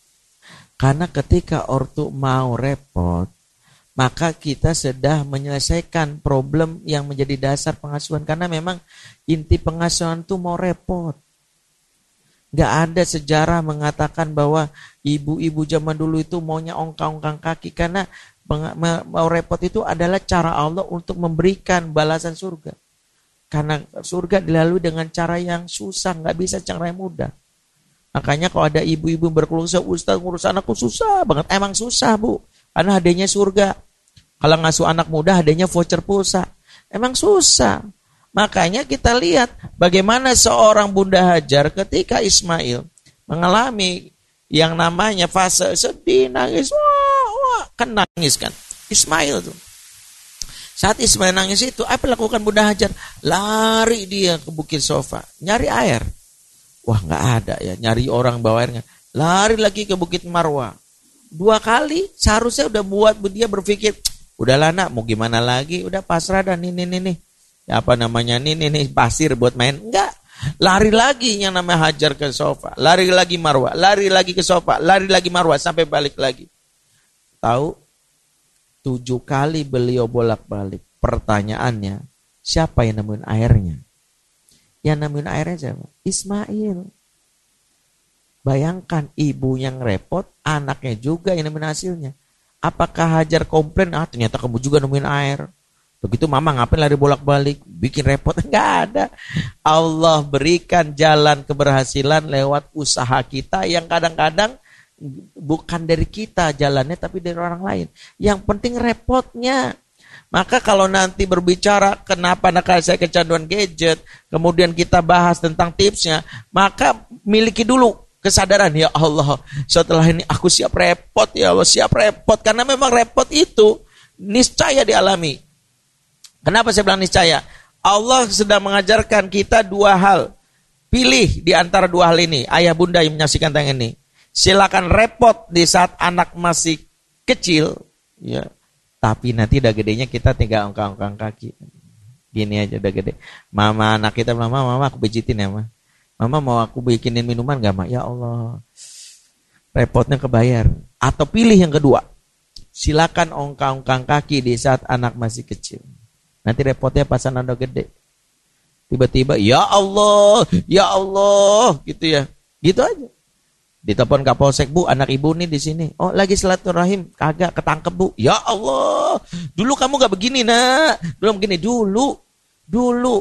Karena ketika ortu mau repot, maka kita sudah menyelesaikan problem yang menjadi dasar pengasuhan. Karena memang inti pengasuhan itu mau repot. Gak ada sejarah mengatakan bahwa ibu-ibu zaman dulu itu maunya ongkang-ongkang kaki. Karena mau repot itu adalah cara Allah untuk memberikan balasan surga. Karena surga dilalui dengan cara yang susah, gak bisa cara yang mudah. Makanya kalau ada ibu-ibu berkeluh, Ustaz ngurus anakku susah banget. Emang susah, Bu. Karena hadiahnya surga. Kalau ngasuh anak muda hadiahnya voucher pulsa. Emang susah. Makanya kita lihat bagaimana seorang Bunda Hajar ketika Ismail mengalami yang namanya fase sedih, nangis. Wah, kan nangis kan. Ismail tuh. Saat Ismail nangis itu, apa lakukan Bunda Hajar? Lari dia ke Bukit Sofa, nyari air. Wah, nggak ada ya, nyari orang bawa airnya. Lari lagi ke Bukit Marwah. 2 kali, seharusnya udah buat dia berpikir, udahlah nak, mau gimana lagi? Udah pasrah dan ini. Ya, apa namanya ini pasir buat main. Enggak. Lari lagi yang namanya Hajar ke Sofa. Lari lagi Marwah, lari lagi ke Sofa, lari lagi Marwah sampai balik lagi. Tahu? 7 kali beliau bolak-balik. Pertanyaannya, siapa yang nemuin airnya? Yang nemuin airnya siapa? Ismail. Bayangkan ibu yang repot, anaknya juga yang nemuin hasilnya. Apakah Hajar komplain? Ternyata kamu juga nemuin air. Begitu mama ngapain lari bolak-balik, bikin repot? Enggak ada. Allah berikan jalan keberhasilan lewat usaha kita yang kadang-kadang bukan dari kita jalannya, tapi dari orang lain. Yang penting repotnya. Maka kalau nanti berbicara kenapa anak saya kecanduan gadget, kemudian kita bahas tentang tipsnya, maka miliki dulu kesadaran, ya Allah, setelah ini aku siap repot, ya Allah, siap repot. Karena memang repot itu niscaya dialami. Kenapa saya bilang niscaya? Allah sedang mengajarkan kita 2 hal. Pilih di antara 2 hal ini. Ayah bunda yang menyaksikan tayang ini, silakan repot di saat anak masih kecil, ya. Tapi nanti udah gedenya kita tinggal ongkang-ongkang kaki. Gini aja udah gede. Mama anak kita, mama aku pijitin ya, Mama mau aku bikinin minuman gak, Ma? Ya Allah. Repotnya kebayar. Atau pilih yang kedua. Silakan ongkang-ongkang kaki di saat anak masih kecil. Nanti repotnya pas anak udah gede. Tiba-tiba, ya Allah, gitu ya. Gitu aja. Ditelepon Kapolsek, Bu, anak ibu nih di sini. Oh, lagi silaturahim, kagak ketangkep, Bu. Ya Allah, dulu kamu gak begini, nak. Belum begini, dulu.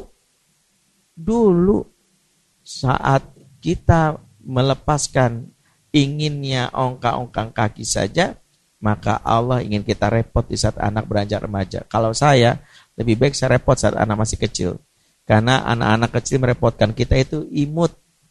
Saat kita melepaskan inginnya ongkang-ongkang kaki saja, maka Allah ingin kita repot di saat anak beranjak remaja. Kalau saya, lebih baik saya repot saat anak masih kecil. Karena anak-anak kecil merepotkan kita itu imut,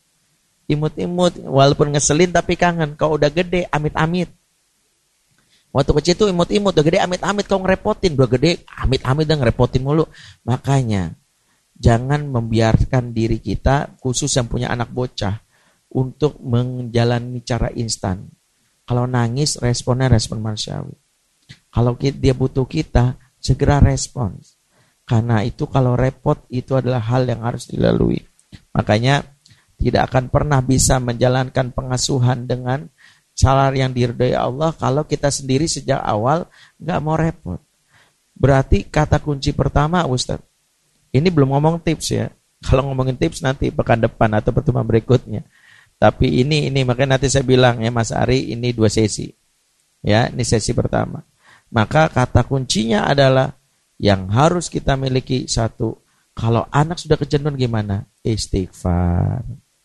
walaupun ngeselin tapi kangen. Kalau udah gede, amit-amit. Waktu kecil itu imut-imut, udah gede amit-amit, kau ngerepotin. Udah gede, amit-amit dan ngerepotin mulu. Makanya, jangan membiarkan diri kita, khusus yang punya anak bocah, untuk menjalani cara instan. Kalau nangis, responnya respon manusiawi. Kalau dia butuh kita, segera respons. Karena itu kalau repot, itu adalah hal yang harus dilalui. Makanya, tidak akan pernah bisa menjalankan pengasuhan dengan cara yang diridhai Allah kalau kita sendiri sejak awal gak mau repot. Berarti kata kunci pertama, Ustaz, ini belum ngomong tips ya. Kalau ngomongin tips nanti pekan depan atau pertemuan berikutnya. Tapi ini makanya nanti saya bilang ya Mas Ari, ini 2 sesi. Ya, ini sesi pertama. Maka kata kuncinya adalah yang harus kita miliki 1. Kalau anak sudah kecanduan gimana? Istighfar.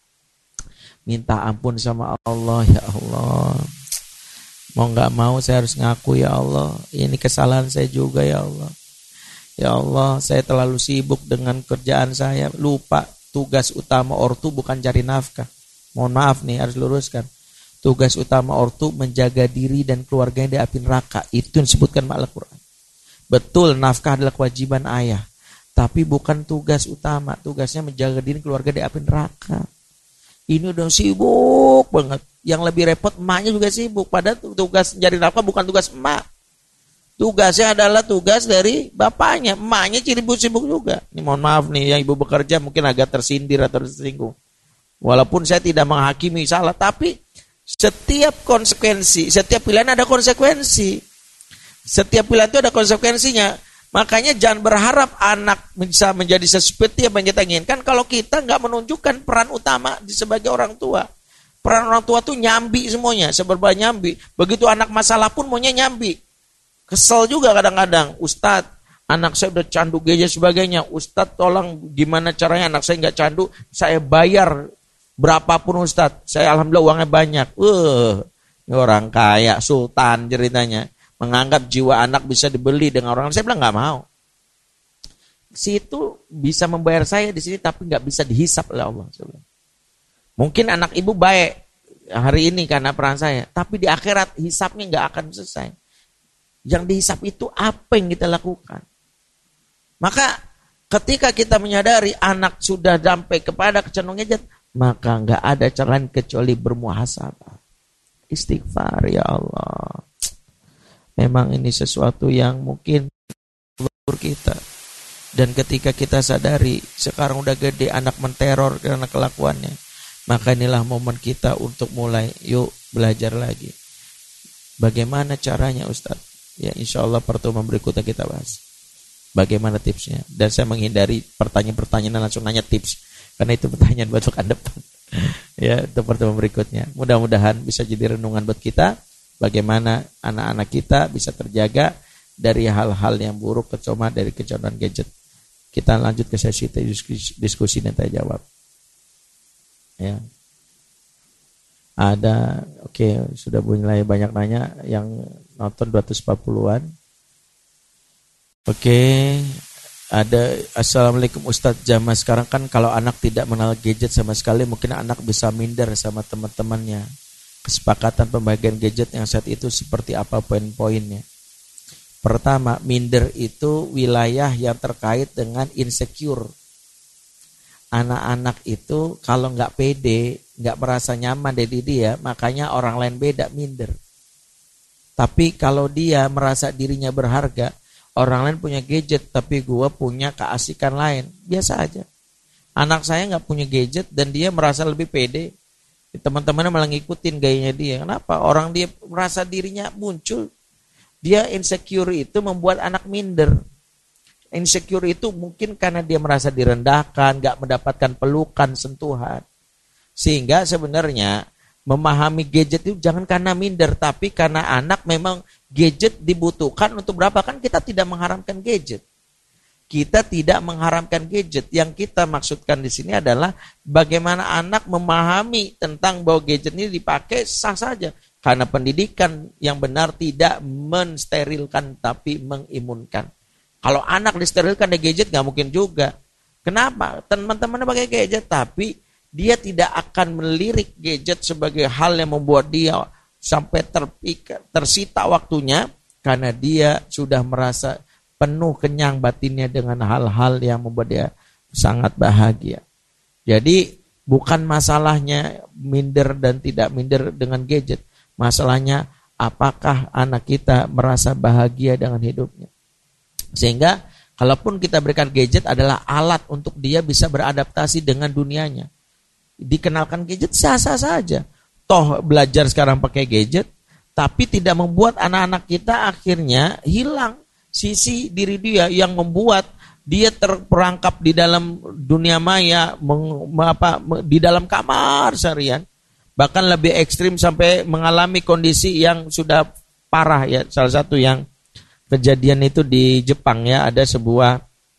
Minta ampun sama Allah, ya Allah. Mau gak mau saya harus ngaku, ya Allah. Ini kesalahan saya juga, ya Allah. Ya Allah, saya terlalu sibuk dengan kerjaan saya. Lupa tugas utama ortu bukan cari nafkah. Mohon maaf nih, harus luruskan. Tugas utama ortu menjaga diri dan keluarganya dari api neraka. Itu yang disebutkan Al-Quran. Betul, nafkah adalah kewajiban ayah. Tapi bukan tugas utama. Tugasnya menjaga diri keluarga dari api neraka. Ini udah sibuk banget. Yang lebih repot emaknya juga sibuk. Padahal tugas mencari nafkah bukan tugas emak. Tugasnya adalah tugas dari bapaknya. Emaknya sibuk juga. Ini mohon maaf nih, yang ibu bekerja mungkin agak tersindir atau tersinggung. Walaupun saya tidak menghakimi salah, tapi Setiap konsekuensi, setiap pilihan ada konsekuensi. Setiap pilihan itu ada konsekuensinya. Makanya jangan berharap anak bisa menjadi seperti apa yang kita inginkan kalau kita nggak menunjukkan peran utama sebagai orang tua. Peran orang tua tuh nyambi semuanya, seberapa nyambi. Begitu anak masalah pun maunya nyambi. Kesel juga kadang-kadang, Ustadz, anak saya udah candu gadget sebagainya. Ustadz tolong gimana caranya anak saya nggak candu, saya bayar berapapun Ustadz. Saya alhamdulillah uangnya banyak. Ini orang kaya, sultan ceritanya. Menganggap jiwa anak bisa dibeli dengan orang. Saya bilang nggak mau. Si itu bisa membayar saya di sini tapi nggak bisa dihisap oleh Allah. Mungkin anak ibu baik hari ini karena peran saya, tapi di akhirat hisapnya nggak akan selesai. Yang dihisap itu apa yang kita lakukan. Maka ketika kita menyadari anak sudah sampai kepada kecenderungan gadget, maka nggak ada cara kecuali bermuhasabah. Istighfar, ya Allah. Memang ini sesuatu yang mungkin leluhur kita. Dan ketika kita sadari sekarang udah gede anak menteror karena kelakuannya, maka inilah momen kita untuk mulai yuk belajar lagi. Bagaimana caranya Ustadz? Ya insya Allah pertemuan berikutnya kita bahas. Bagaimana tipsnya? Dan saya menghindari pertanyaan-pertanyaan langsung nanya tips, karena itu pertanyaan buat pekan depan. Ya untuk pertemuan berikutnya. Mudah-mudahan bisa jadi renungan buat kita. Bagaimana anak-anak kita bisa terjaga dari hal-hal yang buruk, terutama dari kecanduan gadget. Kita lanjut ke sesi diskusi dan tanya jawab. Ya. Ada, oke, sudah mulai banyak nanya yang nonton 240-an. Oke, ada Assalamualaikum Ustadz, zaman sekarang kan kalau anak tidak mengenal gadget sama sekali, mungkin anak bisa minder sama teman-temannya. Kesepakatan pembagian gadget yang saat itu seperti apa poin-poinnya? Pertama, minder itu wilayah yang terkait dengan insecure. Anak-anak itu kalau nggak pede, nggak merasa nyaman dari dia, makanya orang lain beda minder. Tapi kalau dia merasa dirinya berharga, orang lain punya gadget, tapi gua punya keasikan lain, biasa aja. Anak saya nggak punya gadget dan dia merasa lebih pede. Teman-temannya malah ngikutin gayanya dia. Kenapa? Orang dia merasa dirinya muncul. Dia insecure itu membuat anak minder. Insecure itu mungkin karena dia merasa direndahkan, gak mendapatkan pelukan, sentuhan. Sehingga sebenarnya memahami gadget itu jangan karena minder, tapi karena anak memang gadget dibutuhkan untuk berapa. Kan kita tidak mengharamkan gadget. Kita tidak mengharamkan gadget. Yang kita maksudkan di sini adalah bagaimana anak memahami tentang bahwa gadget ini dipakai sah saja. Karena pendidikan yang benar tidak mensterilkan tapi mengimunkan. Kalau anak disterilkan dari gadget nggak mungkin juga. Kenapa? Teman-temannya pakai gadget tapi dia tidak akan melirik gadget sebagai hal yang membuat dia sampai tersita waktunya karena dia sudah merasa penuh kenyang batinnya dengan hal-hal yang membuat dia sangat bahagia. Jadi bukan masalahnya minder dan tidak minder dengan gadget. Masalahnya apakah anak kita merasa bahagia dengan hidupnya. Sehingga kalaupun kita berikan gadget adalah alat untuk dia bisa beradaptasi dengan dunianya. Dikenalkan gadget sah-sah saja. Toh belajar sekarang pakai gadget, tapi tidak membuat anak-anak kita akhirnya hilang sisi diri dia yang membuat dia terperangkap di dalam dunia maya, di dalam kamar seharian, bahkan lebih ekstrim sampai mengalami kondisi yang sudah parah ya. Salah satu yang kejadian itu di Jepang ya, ada sebuah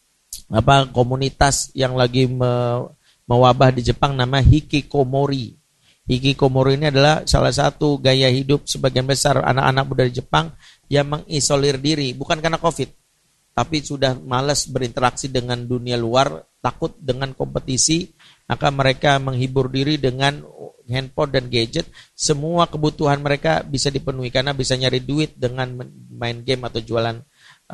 komunitas yang lagi mewabah di Jepang nama hikikomori. Hikikomori ini adalah salah satu gaya hidup sebagian besar anak-anak muda di Jepang yang mengisolir diri, bukan karena COVID, tapi sudah malas berinteraksi dengan dunia luar, takut dengan kompetisi, maka mereka menghibur diri dengan handphone dan gadget. Semua kebutuhan mereka bisa dipenuhi karena bisa nyari duit dengan main game atau jualan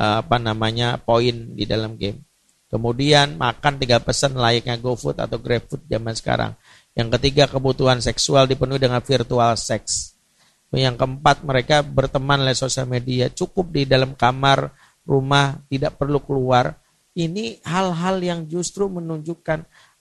poin di dalam game. Kemudian makan tinggal pesan layaknya GoFood atau GrabFood zaman sekarang. Yang ketiga, kebutuhan seksual dipenuhi dengan virtual sex. Yang keempat, mereka berteman lewat sosial media, cukup di dalam kamar, rumah, tidak perlu keluar. Ini hal-hal yang justru menunjukkan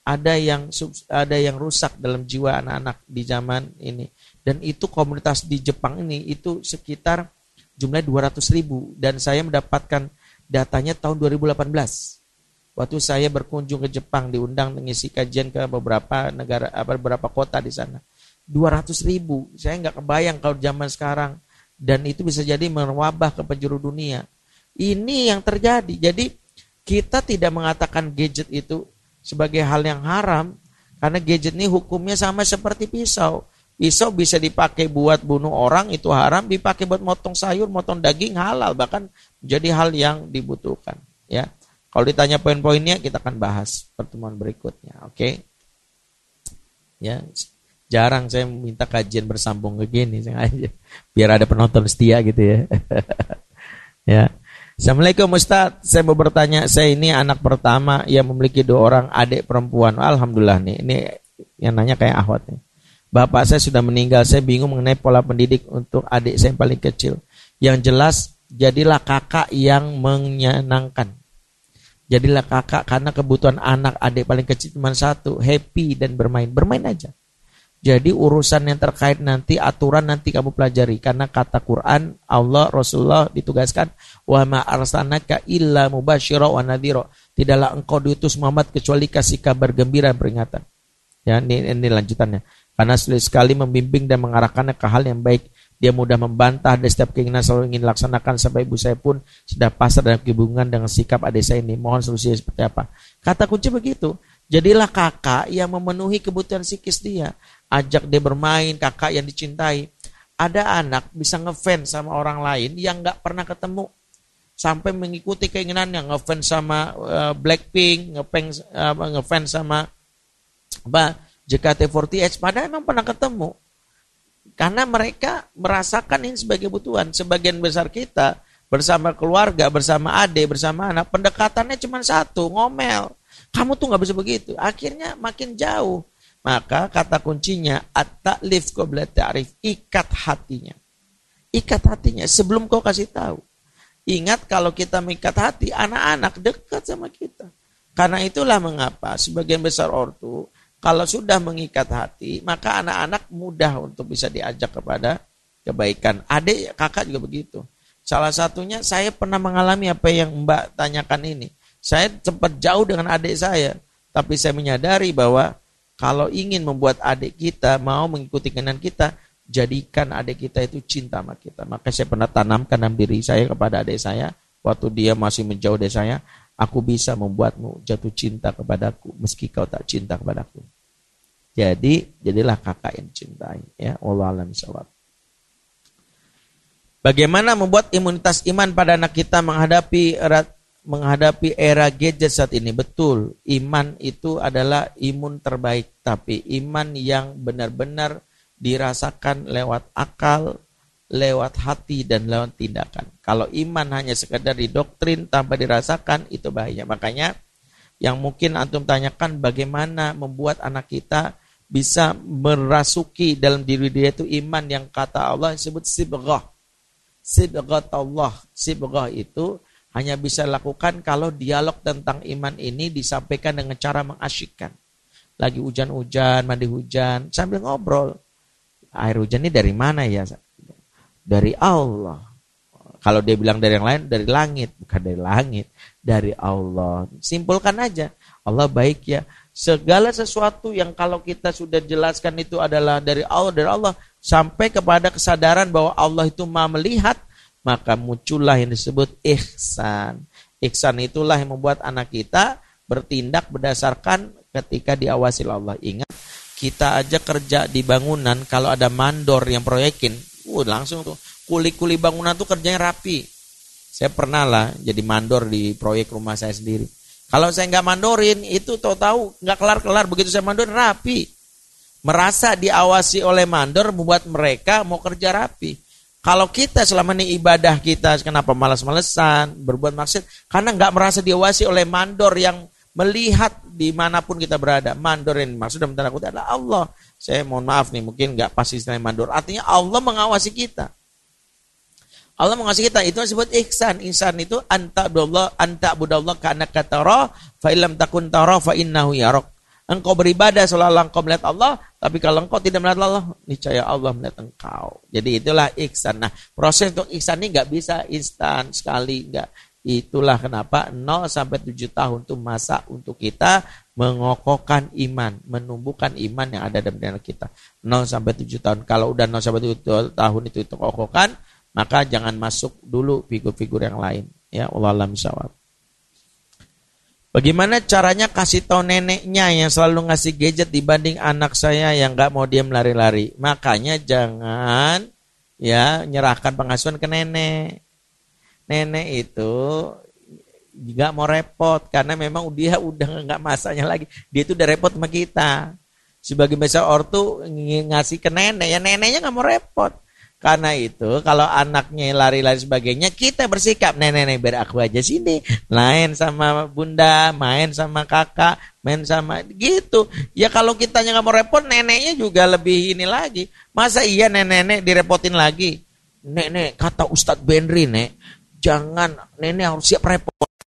ada yang rusak dalam jiwa anak-anak di zaman ini. Dan itu komunitas di Jepang ini itu sekitar jumlahnya 200.000 dan saya mendapatkan datanya tahun 2018. Waktu saya berkunjung ke Jepang, diundang mengisi kajian ke beberapa negara, beberapa kota di sana. 200.000, saya nggak kebayang kalau zaman sekarang. Dan itu bisa jadi merwabah ke penjuru dunia. Ini yang terjadi. Jadi kita tidak mengatakan gadget itu sebagai hal yang haram, karena gadget ini hukumnya sama seperti pisau. Pisau bisa dipakai buat bunuh orang, itu haram. Dipakai buat motong sayur, motong daging, halal. Bahkan menjadi hal yang dibutuhkan. Ya, kalau ditanya poin-poinnya, kita akan bahas pertemuan berikutnya. Oke? Ya, jarang saya minta kajian bersambung ke gini, sengaja biar ada penonton setia gitu ya. Ya. Assalamualaikum Ustaz, saya mau bertanya, saya ini anak pertama yang memiliki 2 orang adik perempuan. Alhamdulillah nih, ini yang nanya kayak Ahwat nih. Bapak saya sudah meninggal, saya bingung mengenai pola pendidik untuk adik saya yang paling kecil. Yang jelas, jadilah kakak yang menyenangkan. Jadilah kakak karena kebutuhan anak adik paling kecil cuma satu, happy dan bermain. Bermain aja. Jadi urusan yang terkait nanti, aturan nanti kamu pelajari. Karena kata Quran, Allah, Rasulullah ditugaskan, wa ma arsalnaka illa mubashshira wa nadhira. Tidaklah engkau diutus Muhammad kecuali kasih kabar gembira dan peringatan. Ya, ini lanjutannya. Karena sulit sekali membimbing dan mengarahkannya ke hal yang baik. Dia mudah membantah dan setiap keinginan selalu ingin dilaksanakan, sampai ibu saya pun sudah pasrah dalam kebingungan dengan sikap adik saya ini. Mohon solusinya seperti apa? Kata kunci begitu. Jadilah kakak yang memenuhi kebutuhan psikis dia. Ajak dia bermain, kakak yang dicintai. Ada anak bisa ngefans sama orang lain yang gak pernah ketemu. Sampai mengikuti keinginannya, ngefans sama Blackpink, ngefans sama JKT48, padahal emang pernah ketemu. Karena mereka merasakan ini sebagai kebutuhan. Sebagian besar kita bersama keluarga, bersama adik, bersama anak, pendekatannya cuma satu, ngomel. Kamu tuh gak bisa begitu. Akhirnya makin jauh. Maka kata kuncinya at-ta'lif qabla ta'rif, ikat hatinya. Ikat hatinya sebelum kau kasih tahu. Ingat kalau kita mengikat hati, anak-anak dekat sama kita. Karena itulah mengapa sebagian besar ortu kalau sudah mengikat hati, maka anak-anak mudah untuk bisa diajak kepada kebaikan. Adik, kakak juga begitu. Salah satunya saya pernah mengalami apa yang Mbak tanyakan ini. Saya sempat jauh dengan adik saya, tapi saya menyadari bahwa kalau ingin membuat adik kita mau mengikuti keinginan kita, jadikan adik kita itu cinta sama kita. Maka saya pernah tanamkan dalam diri saya kepada adik saya, waktu dia masih menjauh dari saya, aku bisa membuatmu jatuh cinta kepadaku, meski kau tak cinta kepadaku. Jadi, jadilah kakak yang cintai. Ya, wallahu a'lam bishawab. Bagaimana membuat imunitas iman pada anak kita menghadapi era gadget saat ini? Betul, iman itu adalah imun terbaik, tapi iman yang benar-benar dirasakan lewat akal, lewat hati, dan lewat tindakan. Kalau iman hanya sekedar didoktrin tanpa dirasakan, itu bahaya. Makanya yang mungkin antum tanyakan, bagaimana membuat anak kita bisa merasuki dalam diri dia itu iman yang kata Allah disebut sibghah. Sibghatullah. Sibghah itu hanya bisa dilakukan kalau dialog tentang iman ini disampaikan dengan cara mengasyikkan. Lagi hujan-hujan, mandi hujan, sambil ngobrol. Air hujan ini dari mana ya? Dari Allah. Kalau dia bilang dari yang lain, dari langit. Bukan dari langit, dari Allah. Simpulkan aja. Allah baik ya. Segala sesuatu yang kalau kita sudah jelaskan itu adalah dari Allah, sampai kepada kesadaran bahwa Allah itu Maha melihat, maka muncullah yang disebut ihsan. Ihsan itulah yang membuat anak kita bertindak berdasarkan ketika diawasi Allah. Ingat, kita aja kerja di bangunan, kalau ada mandor yang proyekin, langsung tuh kuli-kuli bangunan tuh kerjanya rapi. Saya pernah lah jadi mandor di proyek rumah saya sendiri. Kalau saya nggak mandorin, itu tahu nggak kelar-kelar. Begitu saya mandorin, rapi. Merasa diawasi oleh mandor membuat mereka mau kerja rapi. Kalau kita selama ini ibadah kita, kenapa malas-malesan, berbuat maksiat? Karena nggak merasa diawasi oleh mandor yang melihat dimanapun kita berada. Mandor yang maksud dalam tanda kutip adalah Allah. Saya mohon maaf nih, mungkin nggak pasti istilah mandor. Artinya Allah mengawasi kita. Allah mengasihi kita, itu disebut ihsan. Ihsan itu anta budallah ka'annaka tara fa illam takun tara fa innahu yarak. engkau beribadah seolah-olah engkau melihat Allah, tapi kalau engkau tidak melihat Allah, niscaya Allah melihat engkau. Jadi itulah ihsan. Nah, proses untuk ihsan ini nggak bisa instan sekali, nggak. Itulah kenapa 0 sampai 7 tahun itu masa untuk kita mengokohkan iman, menumbuhkan iman yang ada dalam diri kita. 0 sampai 7 tahun. Kalau udah 0 sampai 7 tahun itu kokohkan, maka jangan masuk dulu figur-figur yang lain. Ya, Allah alam bisawab. Bagaimana caranya kasih tahu neneknya yang selalu ngasih gadget dibanding anak saya yang nggak mau diam lari-lari? Makanya jangan ya nyerahkan pengasuhan ke nenek. Nenek itu nggak mau repot karena memang dia udah nggak masanya lagi. Dia itu udah repot sama kita. Sebagai besar ortu ngasih ke nenek, ya neneknya nggak mau repot. Karena itu kalau anaknya lari-lari sebagainya, kita bersikap nenek biar aku aja sini, main sama bunda, main sama kakak, main sama gitu. Ya kalau kitanya nggak mau repot, neneknya juga lebih ini lagi. Masa iya nenek direpotin lagi? Nenek kata Ustadz Benri, nek. Jangan, nenek harus siap repot.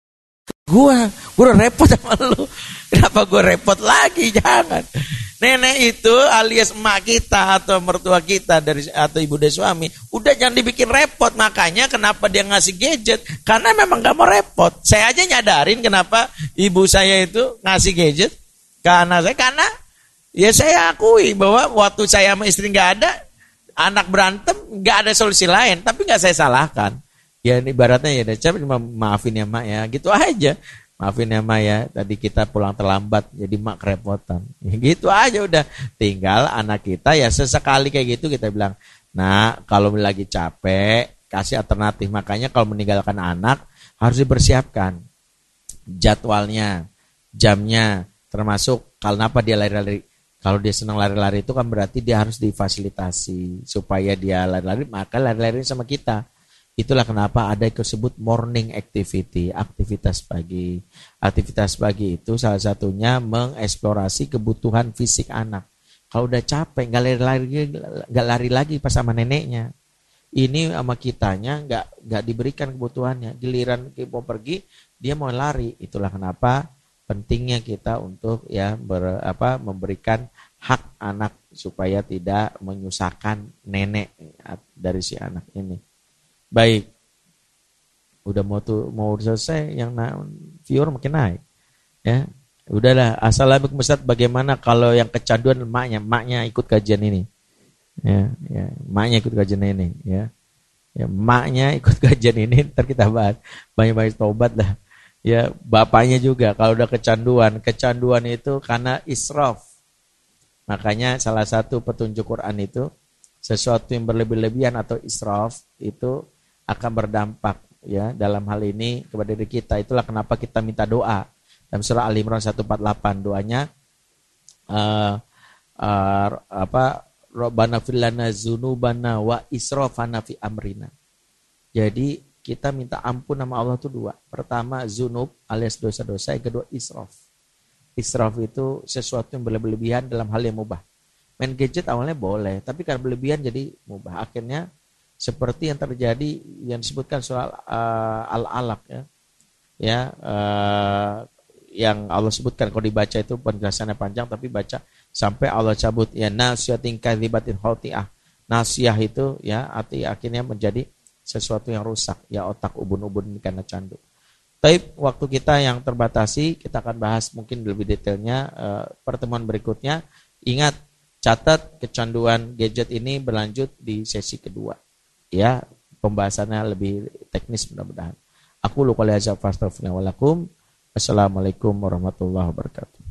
Gue udah repot sama lu. Kenapa gue repot lagi? Jangan. Nenek itu alias emak kita atau mertua kita atau ibu dari suami, udah jangan dibikin repot. Makanya kenapa dia ngasih gadget? Karena memang gak mau repot. Saya aja nyadarin kenapa ibu saya itu ngasih gadget ke anak saya. Karena ya saya akui bahwa waktu saya sama istri gak ada, anak berantem gak ada solusi lain. Tapi gak saya salahkan. Ya ini ibaratnya ya, maafin ya mak ya, gitu aja. Maafin ya mak ya, tadi kita pulang terlambat, jadi mak kerepotan. Ya, gitu aja udah. Tinggal anak kita ya sesekali kayak gitu kita bilang, nah kalau lagi capek, kasih alternatif. Makanya kalau meninggalkan anak harus dipersiapkan jadwalnya, jamnya, termasuk kalau apa dia lari-lari. Kalau dia senang lari-lari itu kan berarti dia harus difasilitasi supaya dia lari-lari, maka lari-lari sama kita. Itulah kenapa ada yang disebut morning activity, aktivitas pagi. Aktivitas pagi itu salah satunya mengeksplorasi kebutuhan fisik anak. Kalau udah capek, nggak lari lagi pas sama neneknya. Ini sama kitanya nggak diberikan kebutuhannya. Giliran mau pergi, dia mau lari. Itulah kenapa pentingnya kita untuk ya memberikan hak anak supaya tidak menyusahkan nenek dari si anak ini. Baik, udah mau selesai, yang viewer makin naik, ya udahlah. Assalamualaikum Ustaz, bagaimana kalau yang kecanduan maknya ikut kajian ini, ya maknya ikut kajian ini, ya maknya ikut kajian ini, ntar kita bahas banyak tobat lah, ya bapaknya juga kalau udah kecanduan itu karena israf. Makanya salah satu petunjuk Quran itu sesuatu yang berlebih-lebihan atau israf itu akan berdampak ya dalam hal ini kepada diri kita. Itulah kenapa kita minta doa dalam surah Al-Imran 148, doanya Rabbana fir lana dzunubana wa israfana fi amrina. Jadi kita minta ampun sama Allah itu dua. Pertama zunub alias dosa-dosa, yang kedua israf. Israf itu sesuatu yang berlebihan dalam hal yang mubah. Main gadget awalnya boleh, tapi karena berlebihan jadi mubah. Akhirnya seperti yang terjadi yang disebutkan soal Al-Alaq yang Allah sebutkan. Kalau dibaca itu penjelasannya panjang, tapi baca sampai Allah cabut ya nasiyatin kadzibatin khati'ah. Nasiyah itu ya akhirnya menjadi sesuatu yang rusak, ya otak ubun-ubun karena candu. Tapi waktu kita yang terbatasi, kita akan bahas mungkin lebih detailnya pertemuan berikutnya. Ingat, catat kecanduan gadget ini berlanjut di sesi kedua. Ya, pembahasannya lebih teknis mudah-mudahan. Aku lupa lihat. Assalamualaikum warahmatullahi wabarakatuh.